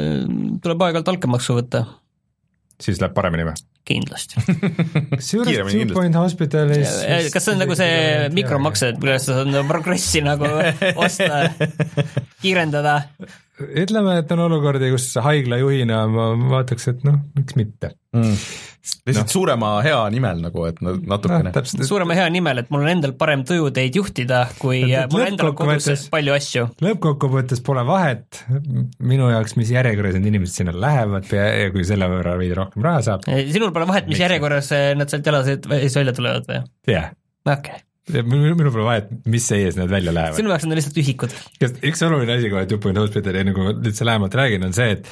et tuleb aeg-ajalt alkemaksu võtta. Siis läheb paremini või? Kindlasti. Kusjuures Two Point Hospitalis kas see on nagu see mikromakse, et kuidas sa saad progressi nagu osta, kiirendada? Ütleme, et on olukordi, kus haigla juhina ma vaataks, et noh, miks mitte mm. lihtsalt no. Suurema hea nimel nagu, et natukene no, suurema hea nimel, et mul on endal parem tuju teid juhtida, kui mul endal kodus palju asju. Lõppkokkuvõttes pole vahet minu jaoks, mis järjekorras need inimesed sinna lähevad ja kui selle võrra veidi rohkem raha saab. Sinul pole vahet, mis järjekorras nad sealt jalasid välja tulevad või? jah. okei okay. Minu pole vahet, mis ees nad välja lähevad. Sinu jaoks on lihtsalt ühikud. Üks oluline asi, kui Two Point Hospitali, enne kui ma nüüd see lähemalt räägin, on see, et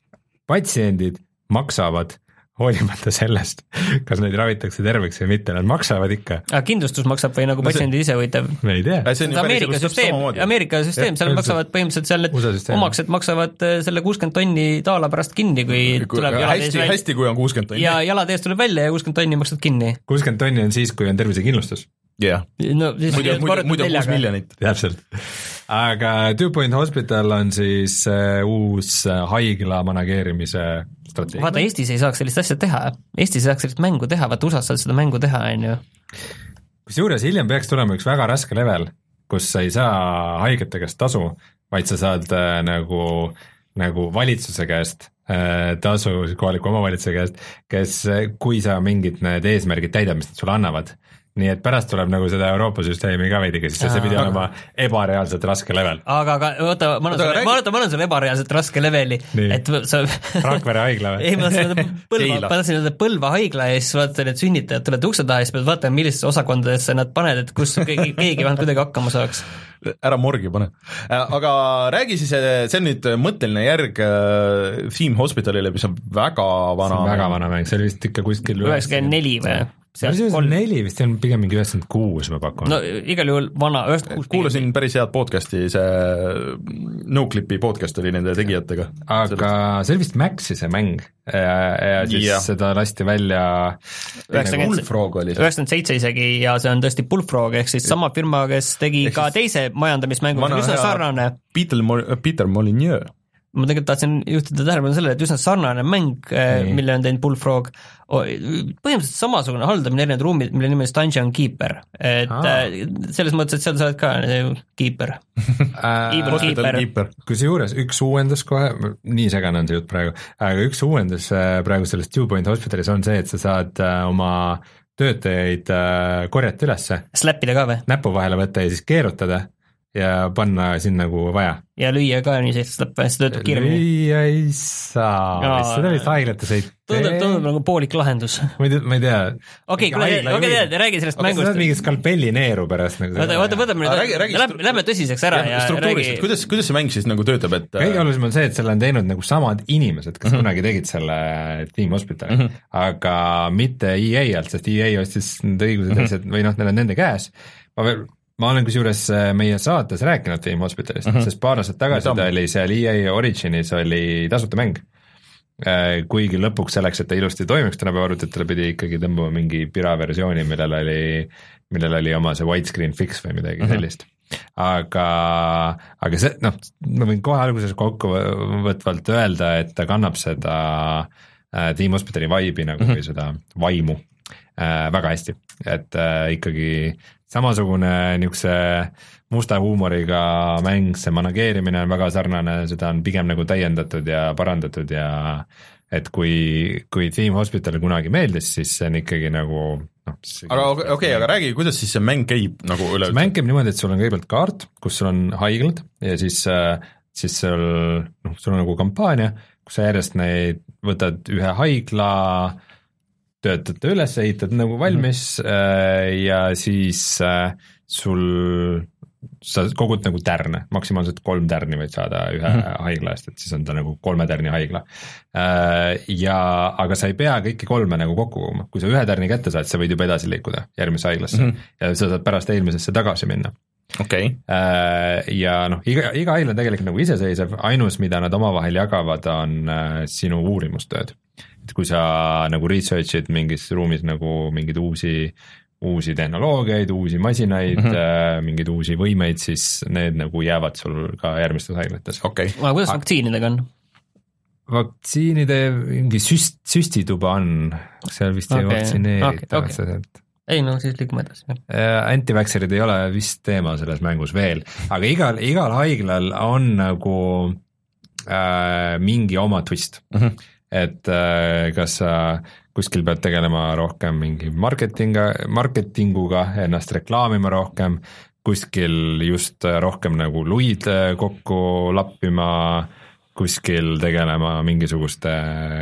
patsiendid maksavad hoolimata sellest, kas neid ravitakse terveks või mitte, nad maksavad ikka. Aga kindlustus maksab või nagu patsiendid ise võitab? Me ei tea. Ameerika süsteem, Ameerika süsteem, seal maksavad põhimõtteliselt seal need omaksed maksavad selle kuuskümmend tonni taala pärast kinni, kui tuleb jalad ees välja. Hästi, kui on kuuskümmend tonni. Ja jalad ees tuleb välja ja kuuskümmend tonni maksad kinni. kuuskümmend tonni on siis, kui on tervisekindlustus. jah, no, muidu on kuus miljonit. Täpselt. Aga Two Point Hospital on siis uh, uus uh, haigla manageerimise strateegia. Vaata, Eestis ei saaks sellist asja teha. Eestis ei saaks sellist mängu teha, vaata U S A-s saad seda mängu teha, on ju. Kusjuures hiljem peaks tulema üks väga raske level, kus sa ei saa haigete käest tasu, vaid sa saad uh, nagu, nagu valitsuse käest uh, tasu, kohaliku omavalitsuse käest, kes, kui sa mingid need eesmärgid täidab, mis nad sulle annavad. Nii et pärast tuleb nagu seda Euroopa süsteemi ka veidigi, siis see pidi olema ebareaalselt raske level. Aga, aga oota, ma annan sulle, ma annan sulle ebareaalselt raske leveli, et sa Rakvere haigla või? ei, ma tahtsin öelda Põlva haigla ja siis vaata, need sünnitajad tuled ukse taha ja siis pead vaatama, millisesse osakondadesse nad paned, et kus keegi, keegi vähemalt kuidagi hakkama saaks. Ära morgi pane. Aga räägi siis, see on nüüd mõtteline järg Theme Hospitalile, mis on väga vana. See on väga vana mäng, see oli vist ikka kuskil üheksakümmend neli või? üheksakümmend neli vist on pigem mingi üheksakümmend kuus ma pakun. No igal juhul vana üheksakümmend kuus. Kuulasin päris head podcasti, see NoClipi podcast oli nende tegijatega. Aga see oli vist Maxi see mäng ja, ja siis ja. Seda lasti välja üheksakümmend seitse isegi ja see on tõesti Bullfrog ehk siis sama firma, kes tegi ehk ka teise majandamismängu, mis on üsna sarnane. Peter, Peter Molyneux. Ma tegelikult tahtsin juhtida tähelepanu sellele, et üsna sarnane mäng, mm. mille on teinud Bullfrog, põhimõtteliselt samasugune haldamine erinevad ruumid, mille nimi on Dungeon Keeper, et ah. selles mõttes, et seal sa oled ka Keeper Evil Keeper, keeper. Kusjuures üks uuendus kohe, nii segane on see jutt praegu, aga üks uuendus praegu sellest Two Point Hospitalis on see, et sa saad oma töötajaid korjata ülesse. Slappida ka või? Näpu vahele võtta ja siis keerutada ja panna siin nagu vaja. Ja lüüa ka nii sellist lõppe, see töötab kiiremini. Lüüa ei saa, no, seda vist haiglates ei tee. Tundub, tundub nagu poolik lahendus. Ma ei tea, ma ei tea. Okei, okay, okei, okay, räägi sellest okay, mängust. Sa saad mingi skalpelli neeru pärast. Nagu vaata, vaata, võtame nüüd, lähme tõsiseks ära ja, ja räägi. Kuidas, kuidas see mäng siis nagu töötab, et kõige olulisem on see, et selle on teinud nagu samad inimesed, kes mm -hmm. kunagi tegid selle Theme Hospitali, mm -hmm. aga mitte E A alt, sest E A ostis need õigused mm -hmm. või noh, need on nende käes. Ma veel ma olen kusjuures meie saates rääkinud Theme Hospitalist, mm -hmm. sest paar aastat tagasi ta oli seal E A Originis oli tasuta mäng kuigi lõpuks selleks, et ta ilusti toimiks tänapäeva arvutitele, pidi ikkagi tõmbama mingi pira versiooni, millel oli, millel oli oma see widescreen fix või midagi mm -hmm. sellist. Aga, aga see, noh, ma võin kohe alguses kokkuvõtvalt öelda, et ta kannab seda äh, Team Hospitali vibe'i nagu mm -hmm. või seda vaimu äh, väga hästi, et äh, ikkagi samasugune niisuguse musta huumoriga mäng, see manageerimine on väga sarnane, seda on pigem nagu täiendatud ja parandatud ja et kui, kui Team Hospital kunagi meeldis, siis see on ikkagi nagu noh. aga okei okay,, aga räägi, kuidas siis see mäng käib nagu üle? see mäng käib niimoodi, et sul on kõigepealt kaart, kus sul on haiglad ja siis, siis sul, noh, sul on nagu kampaania, kus sa järjest neid võtad ühe haigla, töötad ta üles, ehitad nagu valmis mm-hmm. ja siis sul sa kogud nagu tärne, maksimaalselt kolm tärni võid saada ühe mm-hmm. haigla eest, et siis on ta nagu kolme tärni haigla. Ja, aga sa ei pea kõiki kolme nagu kokku koguma, kui sa ühe tärni kätte saad, sa võid juba edasi liikuda järgmisse haiglasse mm-hmm. ja sa saad pärast eelmisesse tagasi minna. Okay. Ja noh, iga, iga haigla on tegelikult nagu iseseisev, ainus, mida nad omavahel jagavad, on sinu uurimustööd. Et kui sa nagu research'id mingis ruumis nagu mingeid uusi uusi tehnoloogiaid, uusi masinaid mm, -hmm. mingeid uusi võimeid, siis need nagu jäävad sul ka järgmistes haiglates. Okay. aga kuidas vaktsiinidega on? Vaktsiinide mingi süst, süstituba on, seal vist okay. ei vaktsineerita okay, okay. ei no siis liigume edasi. Antivaxerid ei ole vist teema selles mängus veel, aga igal, igal haiglal on nagu äh, mingi oma twist mm, -hmm. et äh, kas sa kuskil pead tegelema rohkem mingi marketinga, marketinguga, ennast reklaamima rohkem, kuskil just rohkem nagu luid kokku lappima, kuskil tegelema mingisuguste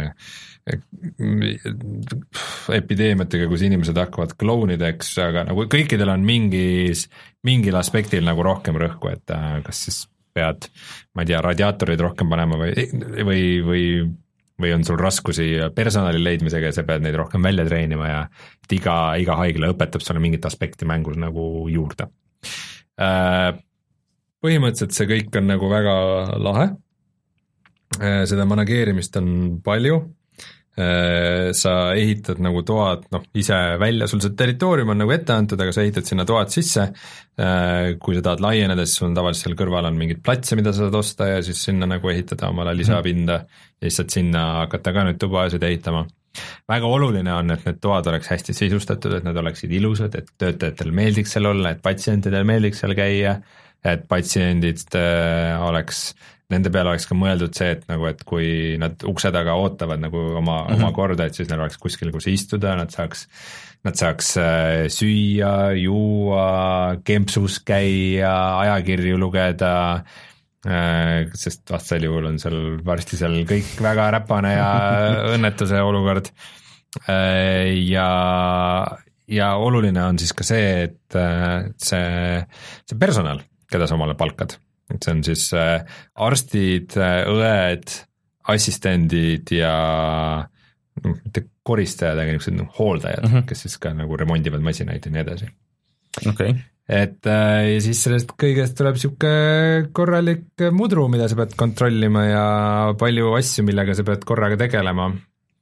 epideemiatega, kus inimesed hakkavad klounideks, aga nagu kõikidel on mingis, mingil aspektil nagu rohkem rõhku, et kas siis pead, ma ei tea, radiaatorid rohkem panema või, või, või või on sul raskusi personali leidmisega ja sa pead neid rohkem välja treenima ja et iga, iga haigla õpetab sulle mingit aspekti mängus nagu juurde. Põhimõtteliselt see kõik on nagu väga lahe, seda manageerimist on palju, sa ehitad nagu toad noh, ise välja, sul see territoorium on nagu ette antud, aga sa ehitad sinna toad sisse, kui sa tahad laieneda, siis sul on tavaliselt seal kõrval on mingid platse, mida sa saad osta ja siis sinna nagu ehitada omale lisapinda ja siis saad sinna hakata ka nüüd tubasid ehitama. Väga oluline on, et need toad oleks hästi sisustatud, et nad oleksid ilusad, et töötajatel meeldiks seal olla, et patsientidel meeldiks seal käia, et patsiendid oleks nende peale oleks ka mõeldud see, et nagu, et kui nad ukse taga ootavad nagu oma, mm-hmm. oma korda, et siis neil oleks kuskil, kus istuda, nad saaks, nad saaks süüa, juua, kempsus käia, ajakirju lugeda, sest vastasel juhul on seal varsti seal kõik väga räpane ja õnnetuse olukord. Ja, ja oluline on siis ka see, et see, see personal, keda sa omale palkad, et see on siis arstid, õed, assistendid ja mitte koristajad, aga niisugused hooldajad mm, -hmm. kes siis ka nagu remondivad masinaid ja nii edasi. Okay. Et ja siis sellest kõigest tuleb niisugune korralik mudru, mida sa pead kontrollima ja palju asju, millega sa pead korraga tegelema.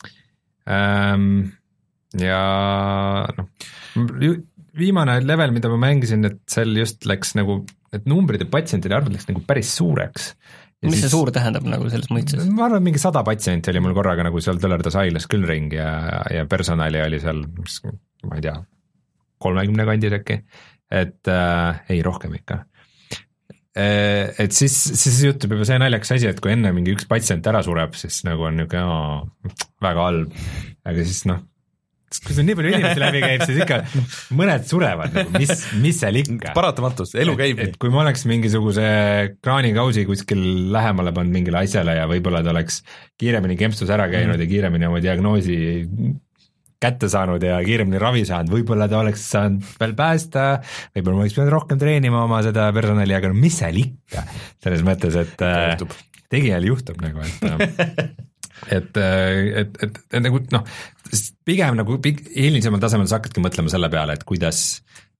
Ja noh, viimane level, mida ma mängisin, et seal just läks nagu, et numbrid ja patsientide arvud läks nagu päris suureks. Ja mis siis, see suur tähendab nagu selles mõistes? ma arvan, mingi sada patsienti oli mul korraga nagu seal tõlerdas haiglas küll ringi ja, ja personali oli seal, ma ei tea, kolmekümne kandid äkki, et äh, ei rohkem ikka. Et siis, siis juhtub juba see naljakas asi, et kui enne mingi üks patsient ära sureb, siis nagu on niuke no, väga halb, aga siis noh, kui sul nii palju inimesi läbi käib, siis ikka mõned surevad, nagu, mis, mis seal ikka. Paratamatus, elu käib. Et, et kui ma oleks mingisuguse kraanikausi kuskil lähemale pannud mingile asjale ja võib-olla ta oleks kiiremini kempstus ära käinud mm. ja kiiremini oma diagnoosi kätte saanud ja kiiremini ravi saanud, võib-olla ta oleks saanud veel päästa, võib-olla ma oleks pidanud rohkem treenima oma seda personali, aga no mis seal ikka, selles mõttes, et juhtub. Tegijal juhtub nagu, et et, et, et, et nagu noh, pigem nagu hilisematel tasemel sa hakkadki mõtlema selle peale, et kuidas,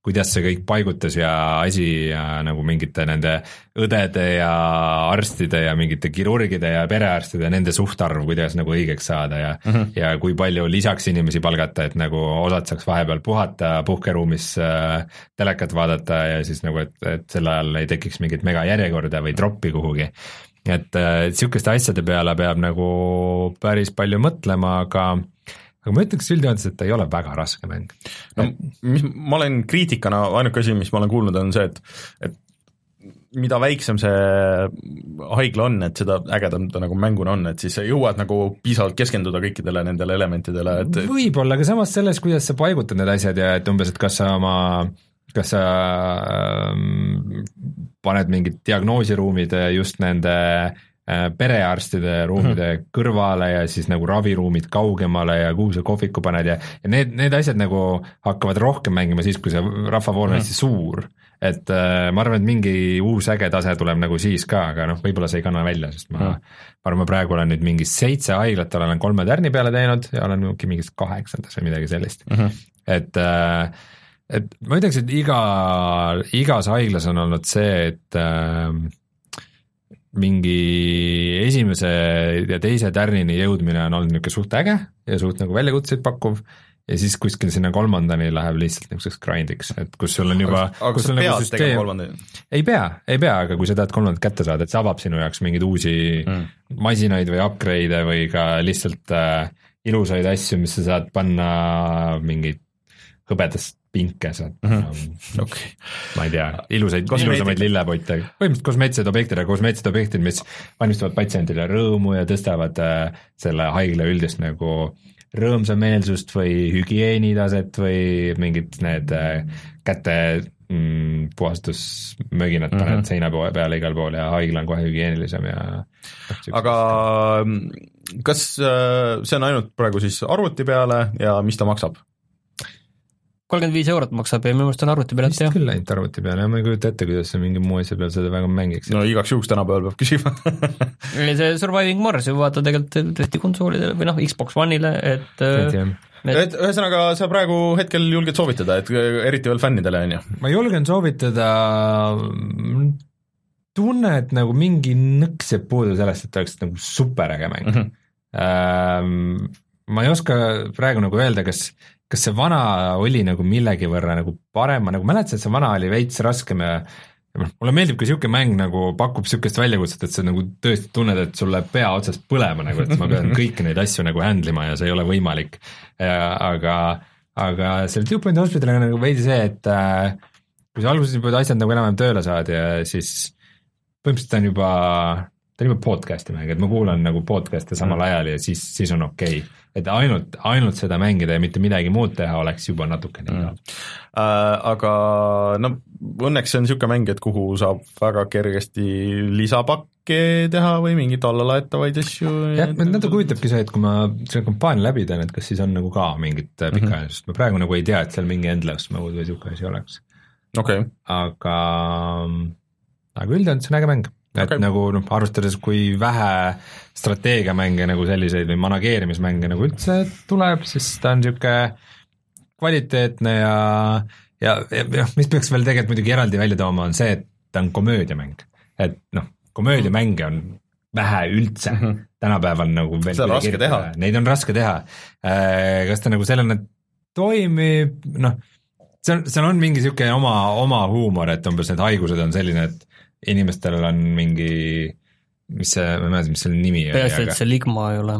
kuidas see kõik paigutas ja asi ja nagu mingite nende õdede ja arstide ja mingite kirurgide ja perearstide ja nende suhtarv, kuidas nagu õigeks saada ja mm -hmm. ja kui palju lisaks inimesi palgata, et nagu osad saaks vahepeal puhata puhkeruumis äh, telekat vaadata ja siis nagu, et, et sel ajal ei tekiks mingit megajärjekorda või troppi kuhugi. et äh, sihukeste asjade peale peab nagu päris palju mõtlema, aga aga ma ütleks üldjoontes, et ta ei ole väga raske mäng. no mis ma olen kriitikana, ainuke asi, mis ma olen kuulnud, on see, et et mida väiksem see haigla on, et seda ägedam ta nagu mänguna on, et siis sa jõuad nagu piisavalt keskenduda kõikidele nendele elementidele, et võib-olla, aga samas selles, kuidas sa paigutad need asjad ja et umbes, et kas sa oma kas sa ähm, paned mingid diagnoosiruumid just nende perearstide ruumide mm -hmm. kõrvale ja siis nagu raviruumid kaugemale ja kuhu sa kohviku paned ja, ja need, need asjad nagu hakkavad rohkem mängima siis, kui see rahvavool on hästi mm -hmm. suur. Et äh, ma arvan, et mingi uus äge tase tuleb nagu siis ka, aga noh, võib-olla see ei kanna välja, sest ma mm -hmm. ma arvan, ma praegu olen nüüd mingi seitse haiglat olen kolme tärni peale teinud ja olen mingist kaheksandas või midagi sellist mm. -hmm. et äh, et ma ütleks, et iga, igas haiglas on olnud see, et äh, mingi esimese ja teise tärnini jõudmine on olnud niisugune suht äge ja suht nagu väljakutseid pakkuv ja siis kuskil sinna kolmandani läheb lihtsalt niisuguseks grindiks, et kus sul on juba aga kus sa pead nagu tegema kolmandani? ei pea, ei pea, aga kui sa tahad kolmandat kätte saada, et see avab sinu jaoks mingeid uusi mm. masinaid või upgrade'e või ka lihtsalt äh, ilusaid asju, mis sa saad panna mingeid hõbedast pinke saad mm, -hmm. okay. ma ei tea, ilusaid, ilusamaid lillepotte, põhimõtteliselt kosmeetilised objektid, aga kosmeetilised objektid, mis valmistavad patsientile rõõmu ja tõstavad äh, selle haigla üldist nagu rõõmsameelsust või hügieenitaset või mingid need äh, käte mm, puhastusmöginad paned mm -hmm. seina peale igal pool ja haigla on kohe hügieenilisem ja aga kas äh, see on ainult praegu siis arvuti peale ja mis ta maksab? kolmkümmend viis eurot maksab ja minu meelest on arvuti peale, vist jah. küll ainult arvuti peale ja ma ei kujuta ette, kuidas sa mingi muu asja peal seda väga mängiks. no igaks juhuks tänapäeval peab küsima see Surviving Mars ju vaata tegelikult tõesti konsoolidele või noh, Xbox One'ile, et et, et ühesõnaga sa praegu hetkel julged soovitada, et eriti veel fännidele, on ju? ma julgen soovitada, tunne, et nagu mingi nõks jääb puudu sellest, et oleks nagu superäge mäng mm. -hmm. Ähm, ma ei oska praegu nagu öelda, kas kas see vana oli nagu millegi võrra nagu parem, ma nagu mäletasin, et see vana oli veits raskem ja mulle meeldib, kui niisugune mäng nagu pakub niisugust väljakutset, et sa nagu tõesti tunned, et sul läheb pea otsast põlema nagu, et ma pean kõiki neid asju nagu handle ima ja see ei ole võimalik. Aga, aga selle Two Point Hospitaliga on nagu veidi see, et äh, kui sa alguses juba asjad nagu enam-enam tööle saad ja siis põhimõtteliselt ta on juba, ta on juba podcast'i mäng, et ma kuulan nagu podcast'e samal ajal ja siis, siis on okei okay. Et ainult, ainult seda mängida ja mitte midagi muud teha oleks juba natukene mm. äh, aga no õnneks see on niisugune mäng, et kuhu saab väga kergesti lisapakke teha või mingeid allalaetavaid asju. jah, natuke huvitabki see, et kui ma selle kampaania läbi teen, et kas siis on nagu ka mingit pikaajalisust mm -hmm., ma praegu nagu ei tea, et seal mingi endless mode või niisugune asi oleks okay. aga aga üldiselt see on äge mäng. et okay. nagu noh, arvestades, kui vähe strateegiamänge nagu selliseid või manageerimismänge nagu üldse tuleb, siis ta on niisugune kvaliteetne ja ja, ja, ja mis peaks veel tegelikult muidugi eraldi välja tooma, on see, et ta on komöödiamäng. et noh, komöödiamänge on vähe üldse mm -hmm. tänapäeval nagu veel seda on raske teha. Neid on raske teha. Kas ta nagu sellena toimib, noh, seal, seal on mingi niisugune oma, oma huumor, et umbes need haigused on selline, et inimestel on mingi, mis see, ma ei mäleta, mis selle nimi oli. peast, et see ligma ei ole.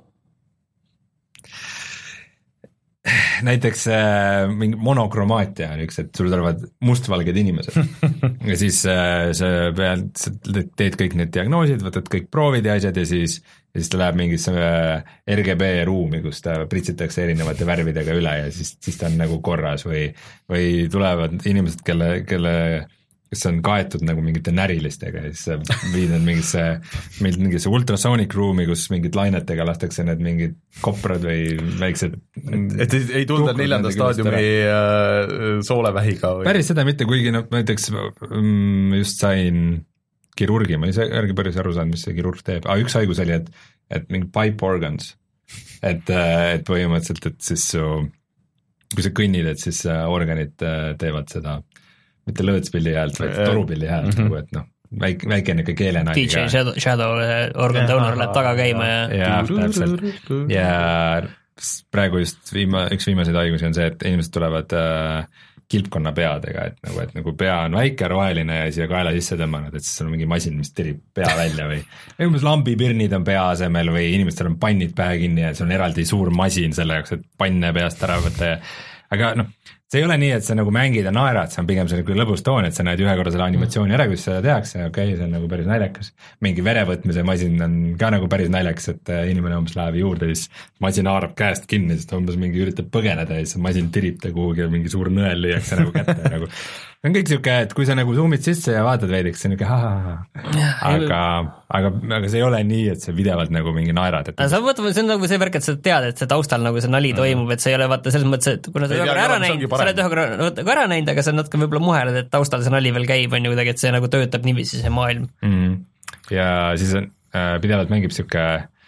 näiteks äh, mingi monokromaatia on üks, et sul tulevad mustvalged inimesed ja siis äh, sa pead, sa teed kõik need diagnoosid, võtad kõik proovid ja asjad ja siis ja siis ta läheb mingisse R G B ruumi, kus ta pritsitakse erinevate värvidega üle ja siis, siis ta on nagu korras või, või tulevad inimesed, kelle, kelle kes on kaetud nagu mingite närilistega ja siis viid need mingisse, mingisse ultrasonic ruumi, kus mingid lainetega lastakse need mingid koprad või väiksed et ei, ei tulda neljanda staadiumi äh, soolevähiga või? päris seda mitte, kuigi noh, näiteks mm, just sain kirurgi, ma ei saa järgi päris aru saanud, mis see kirurg teeb, aga üks haigus oli, et, et mingi pipe organs, et, et põhimõtteliselt, et siis su kui sa kõnnid, et siis organid teevad seda, mitte lõõtspilli häält, vaid torupilli häält mm, -hmm. nagu et noh, väike, väike niisugune keelenagi. D J Shadow, Shadow organ donor läheb taga käima ja ja täpselt, ja praegu just viima, üks viimaseid haigusi on see, et inimesed tulevad äh, kilpkonna peadega, et nagu, et nagu pea on väike, roheline ja siia kaela sisse tõmmanud, et siis on mingi masin, mis tirib pea välja või või umbes lambipirnid on pea asemel või inimestel on pannid pähe kinni ja see on eraldi suur masin selle jaoks, et panne peast ära võtta ja aga noh, see ei ole nii, et sa nagu mängid ja naerad, see on pigem see nagu lõbus toon, et sa näed ühe korra selle animatsiooni ära, kus seda tehakse, okei okay,, see on nagu päris naljakas. Mingi verevõtmise masin on ka nagu päris naljakas, et inimene umbes läheb juurde, siis masin haarab käest kinni, sest umbes mingi üritab põgeneda ja siis masin tirib ta kuhugi ja mingi suur nõel lüüakse nagu kätte nagu. See on kõik siuke, et kui sa nagu zoomid sisse ja vaatad veideks, see on niuke ha-ha-ha, aga, aga, aga see ei ole nii, et sa videovalt nagu mingi naerad. Et sa võtad, see on nagu see värk, et sa tead, et see taustal nagu see nali mm. toimub, et see ei ole vaata selles mõttes, et kuna sa ei ole ära näinud, sa oled ühe korra ära näinud, aga sa natuke võib-olla muheled, et taustal see nali veel käib, on ju kuidagi, et see nagu töötab niiviisi see maailm mm.. ja siis on äh, pidevalt mängib siuke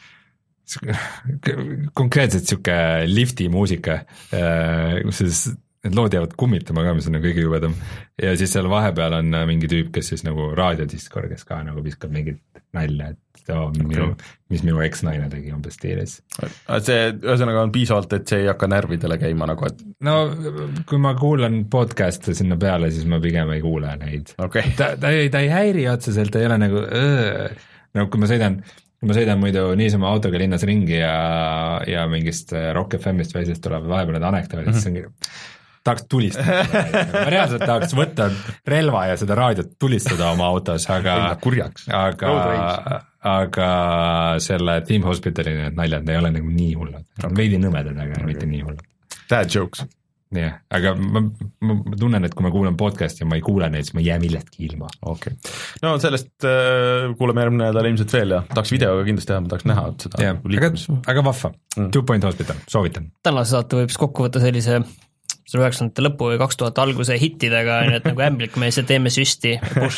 konkreetselt siuke lifti muusika, kus siis need lood jäävad kummitama ka, mis on nagu kõige jubedam. Ja siis seal vahepeal on mingi tüüp, kes siis nagu raadiodiskor, kes ka nagu viskab mingit nalja, et oh, okay. minu, mis minu eks-naine tegi umbes stiilis. See ühesõnaga on piisavalt, et see ei hakka närvidele käima nagu, et no kui ma kuulan podcast'e sinna peale, siis ma pigem ei kuule neid. Okay. Ta, ta, ei, ta ei häiri otseselt, ta ei ole nagu öö. No kui ma sõidan kui ma sõidan muidu niisama autoga linnas ringi ja, ja mingist Rock F M-ist väisest tuleb vahepeal need anekdoodid, mm-hmm. siis ongi tahaks tulistada. Ma reaalselt tahaks võtta relva ja seda raadiot tulistada oma autos, aga aga, aga selle Team Hospitali need naljad ei ole nagu nii hullud. Veidi nõmedad, aga okay. mitte nii hullud. Dad jokes. jah, aga ma, ma tunnen, et kui ma kuulan podcast'i ja ma ei kuule neid, siis ma ei jää milletki ilma. okei okay. No sellest äh, kuuleme järgmine nädal ilmselt veel ja tahaks videoga kindlasti teha, ma tahaks näha seda yeah, liikumis. Aga, aga vahva, mm. Two Point Hospital, soovitan. Tänase saate võib siis kokku võtta sellise see üheksakümnendate lõpu või kaks tuhat alguse hittidega, et nagu ämblikmees ja teeme süsti.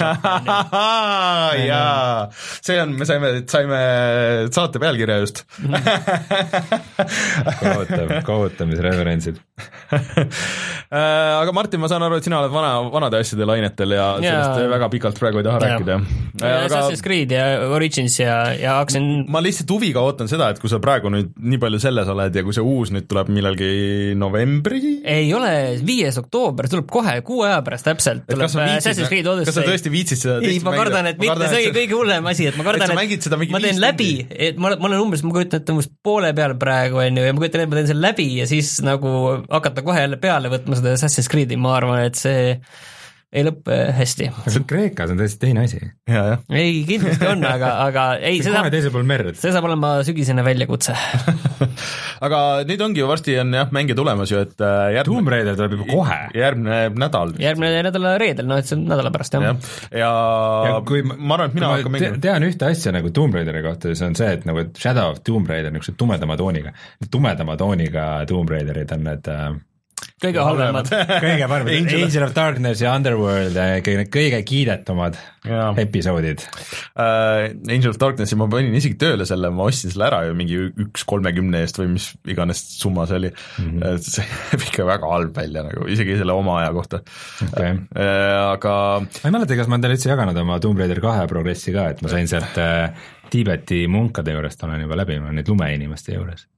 Jaa, see on, me saime, saime saate pealkirja just. Kohutab, kohutamisreferentsid. Aga Martin, ma saan aru, et sina oled vana, vanade asjade lainetel ja, ja sellest väga pikalt praegu ei taha ja. rääkida. Ja Assassin's Creed ja Origins ja, ja hakkasin... Ma lihtsalt huviga ootan seda, et kui sa praegu nüüd nii palju selles oled ja kui see uus nüüd tuleb millalgi novembri? Ei ole, viies oktoober tuleb kohe, kuu aja pärast täpselt tuleb Assassin's Creed Odyssey. Kas sa tõesti viitsid seda ei, ma kardan, et mitte, see oli kõige hullem asi, et ma kardan, et, et ma teen läbi, et ma, ma olen umbes, ma kujutan, et umbes poole peal praegu, on ju, ja ma kujutan, et ma teen selle läbi ja siis nagu hakata kohe jälle peale võtma seda Assassin's Creed'i, ma arvan, et see ei lõppe hästi. See Kreekas on tõesti teine asi. Ja, ja. Ei, kindlasti on, aga, aga ei, see saab, teisel pool merd. See saab olema sügisene väljakutse. Aga nüüd ongi ju varsti on jah, mänge tulemas ju, et järgmine... Tomb Raider tuleb juba kohe. Järgmine nädal. Järgmine nädala reedel, no et see on nädala pärast, jah. Ja, ja, ja kui ma, ma arvan, et mina hakkan mängima. Tean ühte asja nagu Tomb Raideri kohta, see on see, et nagu et Shadow of Tomb Raider niisuguse tumedama tooniga. Tumedama tooniga Tomb Raiderid on need... kõige halvemad. kõige paremad. Angel, Angel of Darkness ja Underworld, kõige, kõige kiidetumad ja. episoodid. Uh, Angel of Darknessi ma panin isegi tööle selle, ma ostsin selle ära ju mingi üks kolmekümne eest või mis iganes summa see oli. Mm-hmm. See näeb ikka väga halb välja nagu, isegi selle oma aja kohta okay. uh, aga ma ei mäleta, kas ma teile üldse jaganud oma Tomb Raider kahe progressi ka, et ma sain sealt uh, Tiibeti munkade juurest olen juba läbi, ma olen nüüd lumeinimeste juures.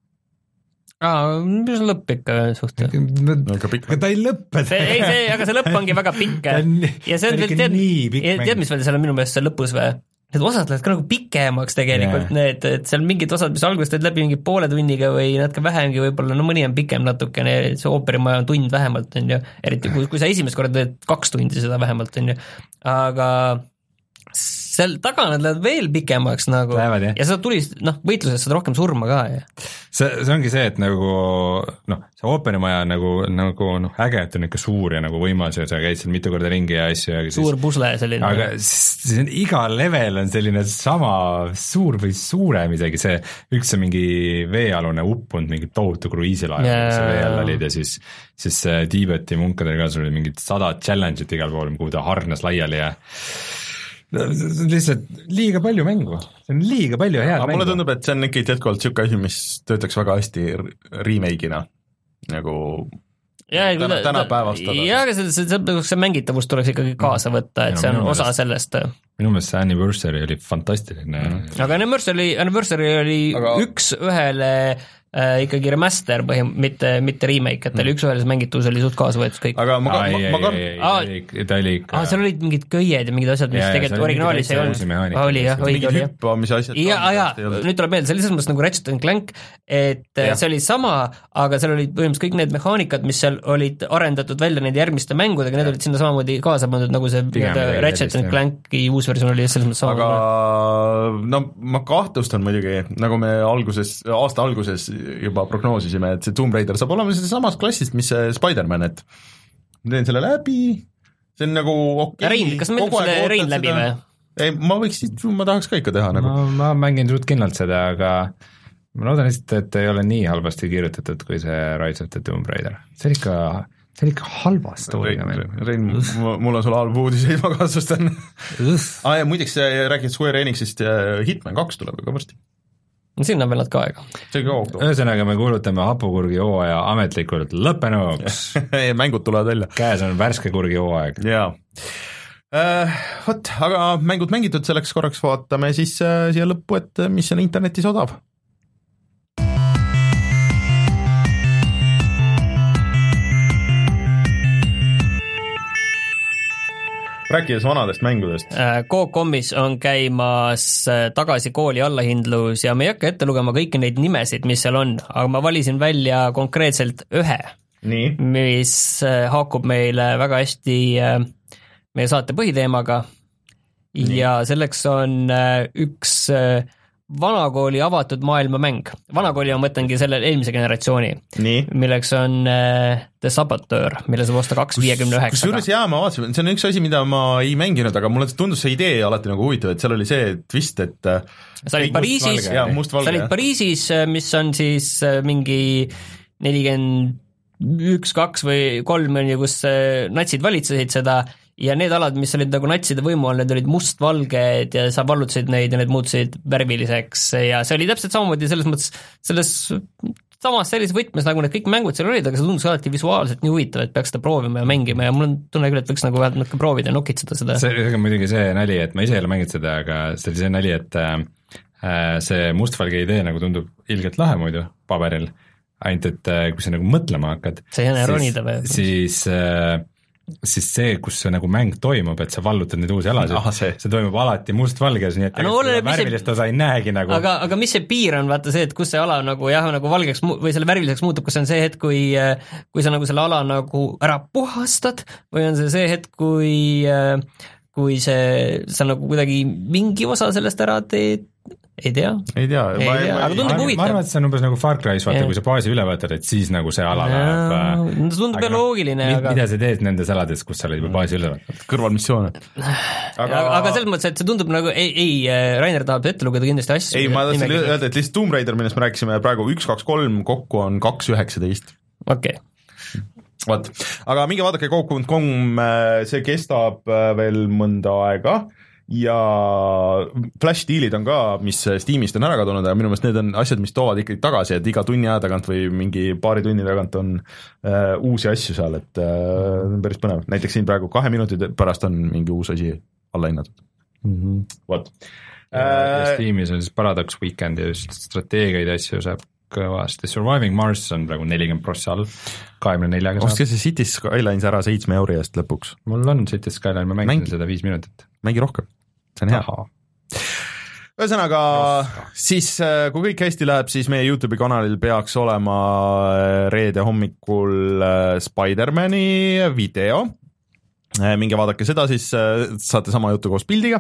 Aa, mis on lõpp ikka suhteliselt? Aga ta ei lõppe. Ei, see, aga see lõpp ongi väga pikk. Ja see on veel, tead, tead, mis veel seal on minu meelest see lõpus või? Need osad lähevad ka nagu pikemaks tegelikult yeah. need, et seal mingid osad, mis alguses teed läbi mingi poole tunniga või natuke vähemgi võib-olla, no mõni on pikem natukene, see ooperimaja on tund vähemalt, on ju, eriti kui, kui sa esimest korda teed kaks tundi seda vähemalt, on ju, aga seal taga nad lähevad veel pikemaks nagu Lähevad, ja sa tulist, noh, võitluses saad rohkem surma ka ja. see, see ongi see, et nagu noh, see ooperimaja on nagu, nagu noh, äge, et on ikka suur ja nagu võimas ja sa käid seal mitu korda ringi ja asju ja suur siis, pusle selline aga siis on, iga level on selline sama suur või suurem isegi see, üks on mingi veealune uppunud mingi tohutu kruiisilaev yeah. see vee all olid ja siis siis Tiibeti munkadel ka sul oli mingid sada challenge'it igal pool, kuhu ta harnas laiali ja see on lihtsalt liiga palju mängu, see on liiga palju head mängu. Mulle tundub, et see on ikkagi jätkuvalt siuke asi, mis töötaks väga hästi remake'ina nagu ja, täna, tänapäevastada. Ja, aga see, see, see mängitavus tuleks ikkagi kaasa võtta, et ja, see on osa meelest, sellest. Minu meelest see Anniversary oli fantastiline. Mm. Aga Anniversary, Anniversary oli aga... üks ühele äh, ikkagi remaster põhim-, mitte, mitte remake, et ta oli mm. üks ühele mängitavus oli suht kaasa võetud kõik. Aga ma, ai, ma, ma ka... ta oli ikka... Ah, seal olid mingid köied ja mingid asjad, mis ja, tegelikult originaalis ei olnud. Oli jah, õige oli jah. Hüppamise asjad. Ja, ja, nüüd tuleb meelde, see oli selles mõttes nagu Ratchet and Clank, et ja. see oli sama, aga seal olid põhimõtteliselt kõik need mehaanikad, mis seal olid arendatud välja nende järgmiste mängudega, need olid sinna samamoodi kaasa pandud, nagu see Ratchet and Clanki uus versioon oli selles mõttes sama. Aga no ma kahtlustan muidugi, nagu me alguses, aasta alguses juba prognoosisime, et see Tomb Raider saab olema seda samast klassist, mis see Spider-Man, et ma teen selle läbi, see on nagu okei okay,. Rein, kas meil selle Rein läbi või? Ei, ma võiks, ma tahaks ka ikka teha nagu. Ma, ma mängin suht kindlalt seda, aga ma loodan lihtsalt, et ei ole nii halvasti kirjutatud kui see Rise of the Tomb Raider. See on ikka, see on ikka halva stooriga meil. Rein, mul on sul halb uudiseid, ma kahtlustan. ah, ja muideks räägid Square Enixist Hitman kaks tuleb juba varsti. Sinna on veel nad ka aega. Ühesõnaga me kuulutame hapukurgi hooaja ametlikult lõppenuks. Mängud tulevad välja. Käes on värske kurgi hooaeg. Jaa. Uh, võt, aga mängud mängitud, selleks korraks vaatame siis uh, siia lõppu, et mis on internetis odav. Rääkides vanadest mängudest. Go.com'is on käimas tagasi kooli allahindlus ja me ei hakka ette lugema kõiki neid nimesid, mis seal on, aga ma valisin välja konkreetselt ühe, nii. mis haakub meile väga hästi meie saate põhiteemaga nii. Ja selleks on üks vanakooli avatud maailma mäng. Vanakooli on mõtlengi selle eelmise generatsiooni, nii. Milleks on äh, The Saboteur, mille saab osta kaks viiekümne üheksa. Kusjuures jaa, ma vaatasin, see on üks asi, mida ma ei mänginud, aga mulle tundus see idee alati nagu huvitav, et seal oli see twist, et sa olid Pariisis, sa olid Pariisis, mis on siis mingi nelikümmend üks, kaks või kolm, kus natsid valitsesid seda ja need alad, mis olid nagu natside võimu all, need olid mustvalged ja sa vallutasid neid ja need muutusid värviliseks ja see oli täpselt samamoodi selles mõttes, selles samas sellises võtmes, nagu need kõik mängud seal olid, aga see tundus alati visuaalselt nii huvitav, et peaks seda proovima ja mängima ja mul on tunne küll, et võiks nagu vähemalt natuke proovida ja nokitseda seda. See on muidugi see nali, et ma ise ei ole mänginud seda, aga see oli see nali, et äh, see mustvalge idee nagu tundub ilgelt lahe muidu paberil, ainult et äh, kui sa nagu mõtlema hakkad, see jääne ronida või? Siis äh, siis see, kus see nagu mäng toimub, et sa vallutad neid uusi alasid, ah, see. see toimub alati mustvalges, nii et no, värvilist see... osa ei näegi nagu. Aga, aga mis see piir on, vaata see, et kus see ala nagu jah, nagu valgeks mu- või selle värviliseks muutub, kus on see hetk, kui, kui sa nagu selle ala nagu ära puhastad või on see see hetk, kui, kui see, sa nagu kuidagi mingi osa sellest ära teed, ei tea. Ei tea, ei ma, tea. aga tundub huvitav. Ma arvan, et see on umbes nagu Far Cry's, vaata, kui sa baasi üle võtad, et siis nagu see ala läheb. No, see tundub ja loogiline. Aga... Mida sa teed nendes alades, kus sa oled juba baasi üle võtad? Kõrvalmissioone. Aga... aga selles mõttes, et see tundub nagu, ei, ei Rainer tahab ette lugeda kindlasti asju. Ei, ma tahtsin öelda, et lihtsalt Tomb Raider, millest me rääkisime praegu üks, kaks, kolm, kokku on kaks üheksateist. Okei. Vaat, aga minge vaadake Go punkt com, see kestab veel mõnda aega ja flash dealid on ka, mis Steamist on ära kadunud ja minu meelest need on asjad, mis toovad ikkagi tagasi, et iga tunni aja tagant või mingi paari tunni tagant on äh, uusi asju seal, et äh, on päris põnev. Näiteks siin praegu kahe minuti pärast on mingi uus asi alla hinnatud. Mm-hmm. Vot. Äh, Steamis on siis Paradox Weekend ja just strateegiaid asju saab kõvasti. Surviving Mars on praegu nelikümmend prossa all, kahekümne neljaga saab. Ostke see Cities Skylines ära seitsme euri eest lõpuks. Mul on Cities Skyline, ma mängisin Mängi. seda viis minutit. Mängi rohkem, see on hea. Ühesõnaga, siis kui kõik hästi läheb, siis meie YouTube'i kanalil peaks olema reede hommikul Spider-Mani video. Minge vaadake seda, siis saate sama juttu koos pildiga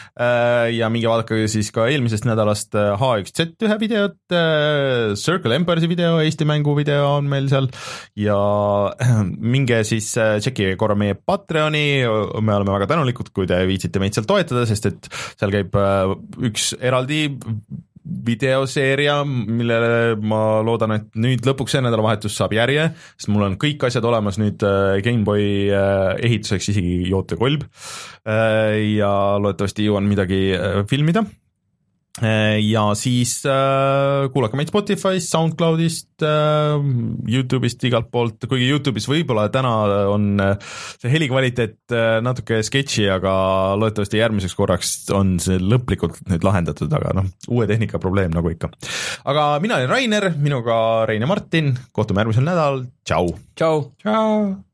ja minge vaadake siis ka eelmisest nädalast H üks Z ühe videot, Circle Empire'i video, Eesti mängu video on meil seal ja minge siis tšekkige korra meie Patreoni, me oleme väga tänulikud, kui te viitsite meid seal toetada, sest et seal käib üks eraldi videoseeria, millele ma loodan, et nüüd lõpuks see nädalavahetus saab järje, sest mul on kõik asjad olemas nüüd Gameboy ehituseks, isegi jootekolb ja loodetavasti jõuan midagi filmida. ja siis äh, kuulake meid Spotify'st, SoundCloudist äh,, YouTube'ist, igalt poolt, kuigi YouTube'is võib-olla täna on see helikvaliteet natuke sketši, aga loodetavasti järgmiseks korraks on see lõplikult nüüd lahendatud, aga noh, uue tehnika probleem nagu ikka. Aga mina olen Rainer, minuga Rein ja Martin, kohtume järgmisel nädalal, tšau! Tšau! Tšau!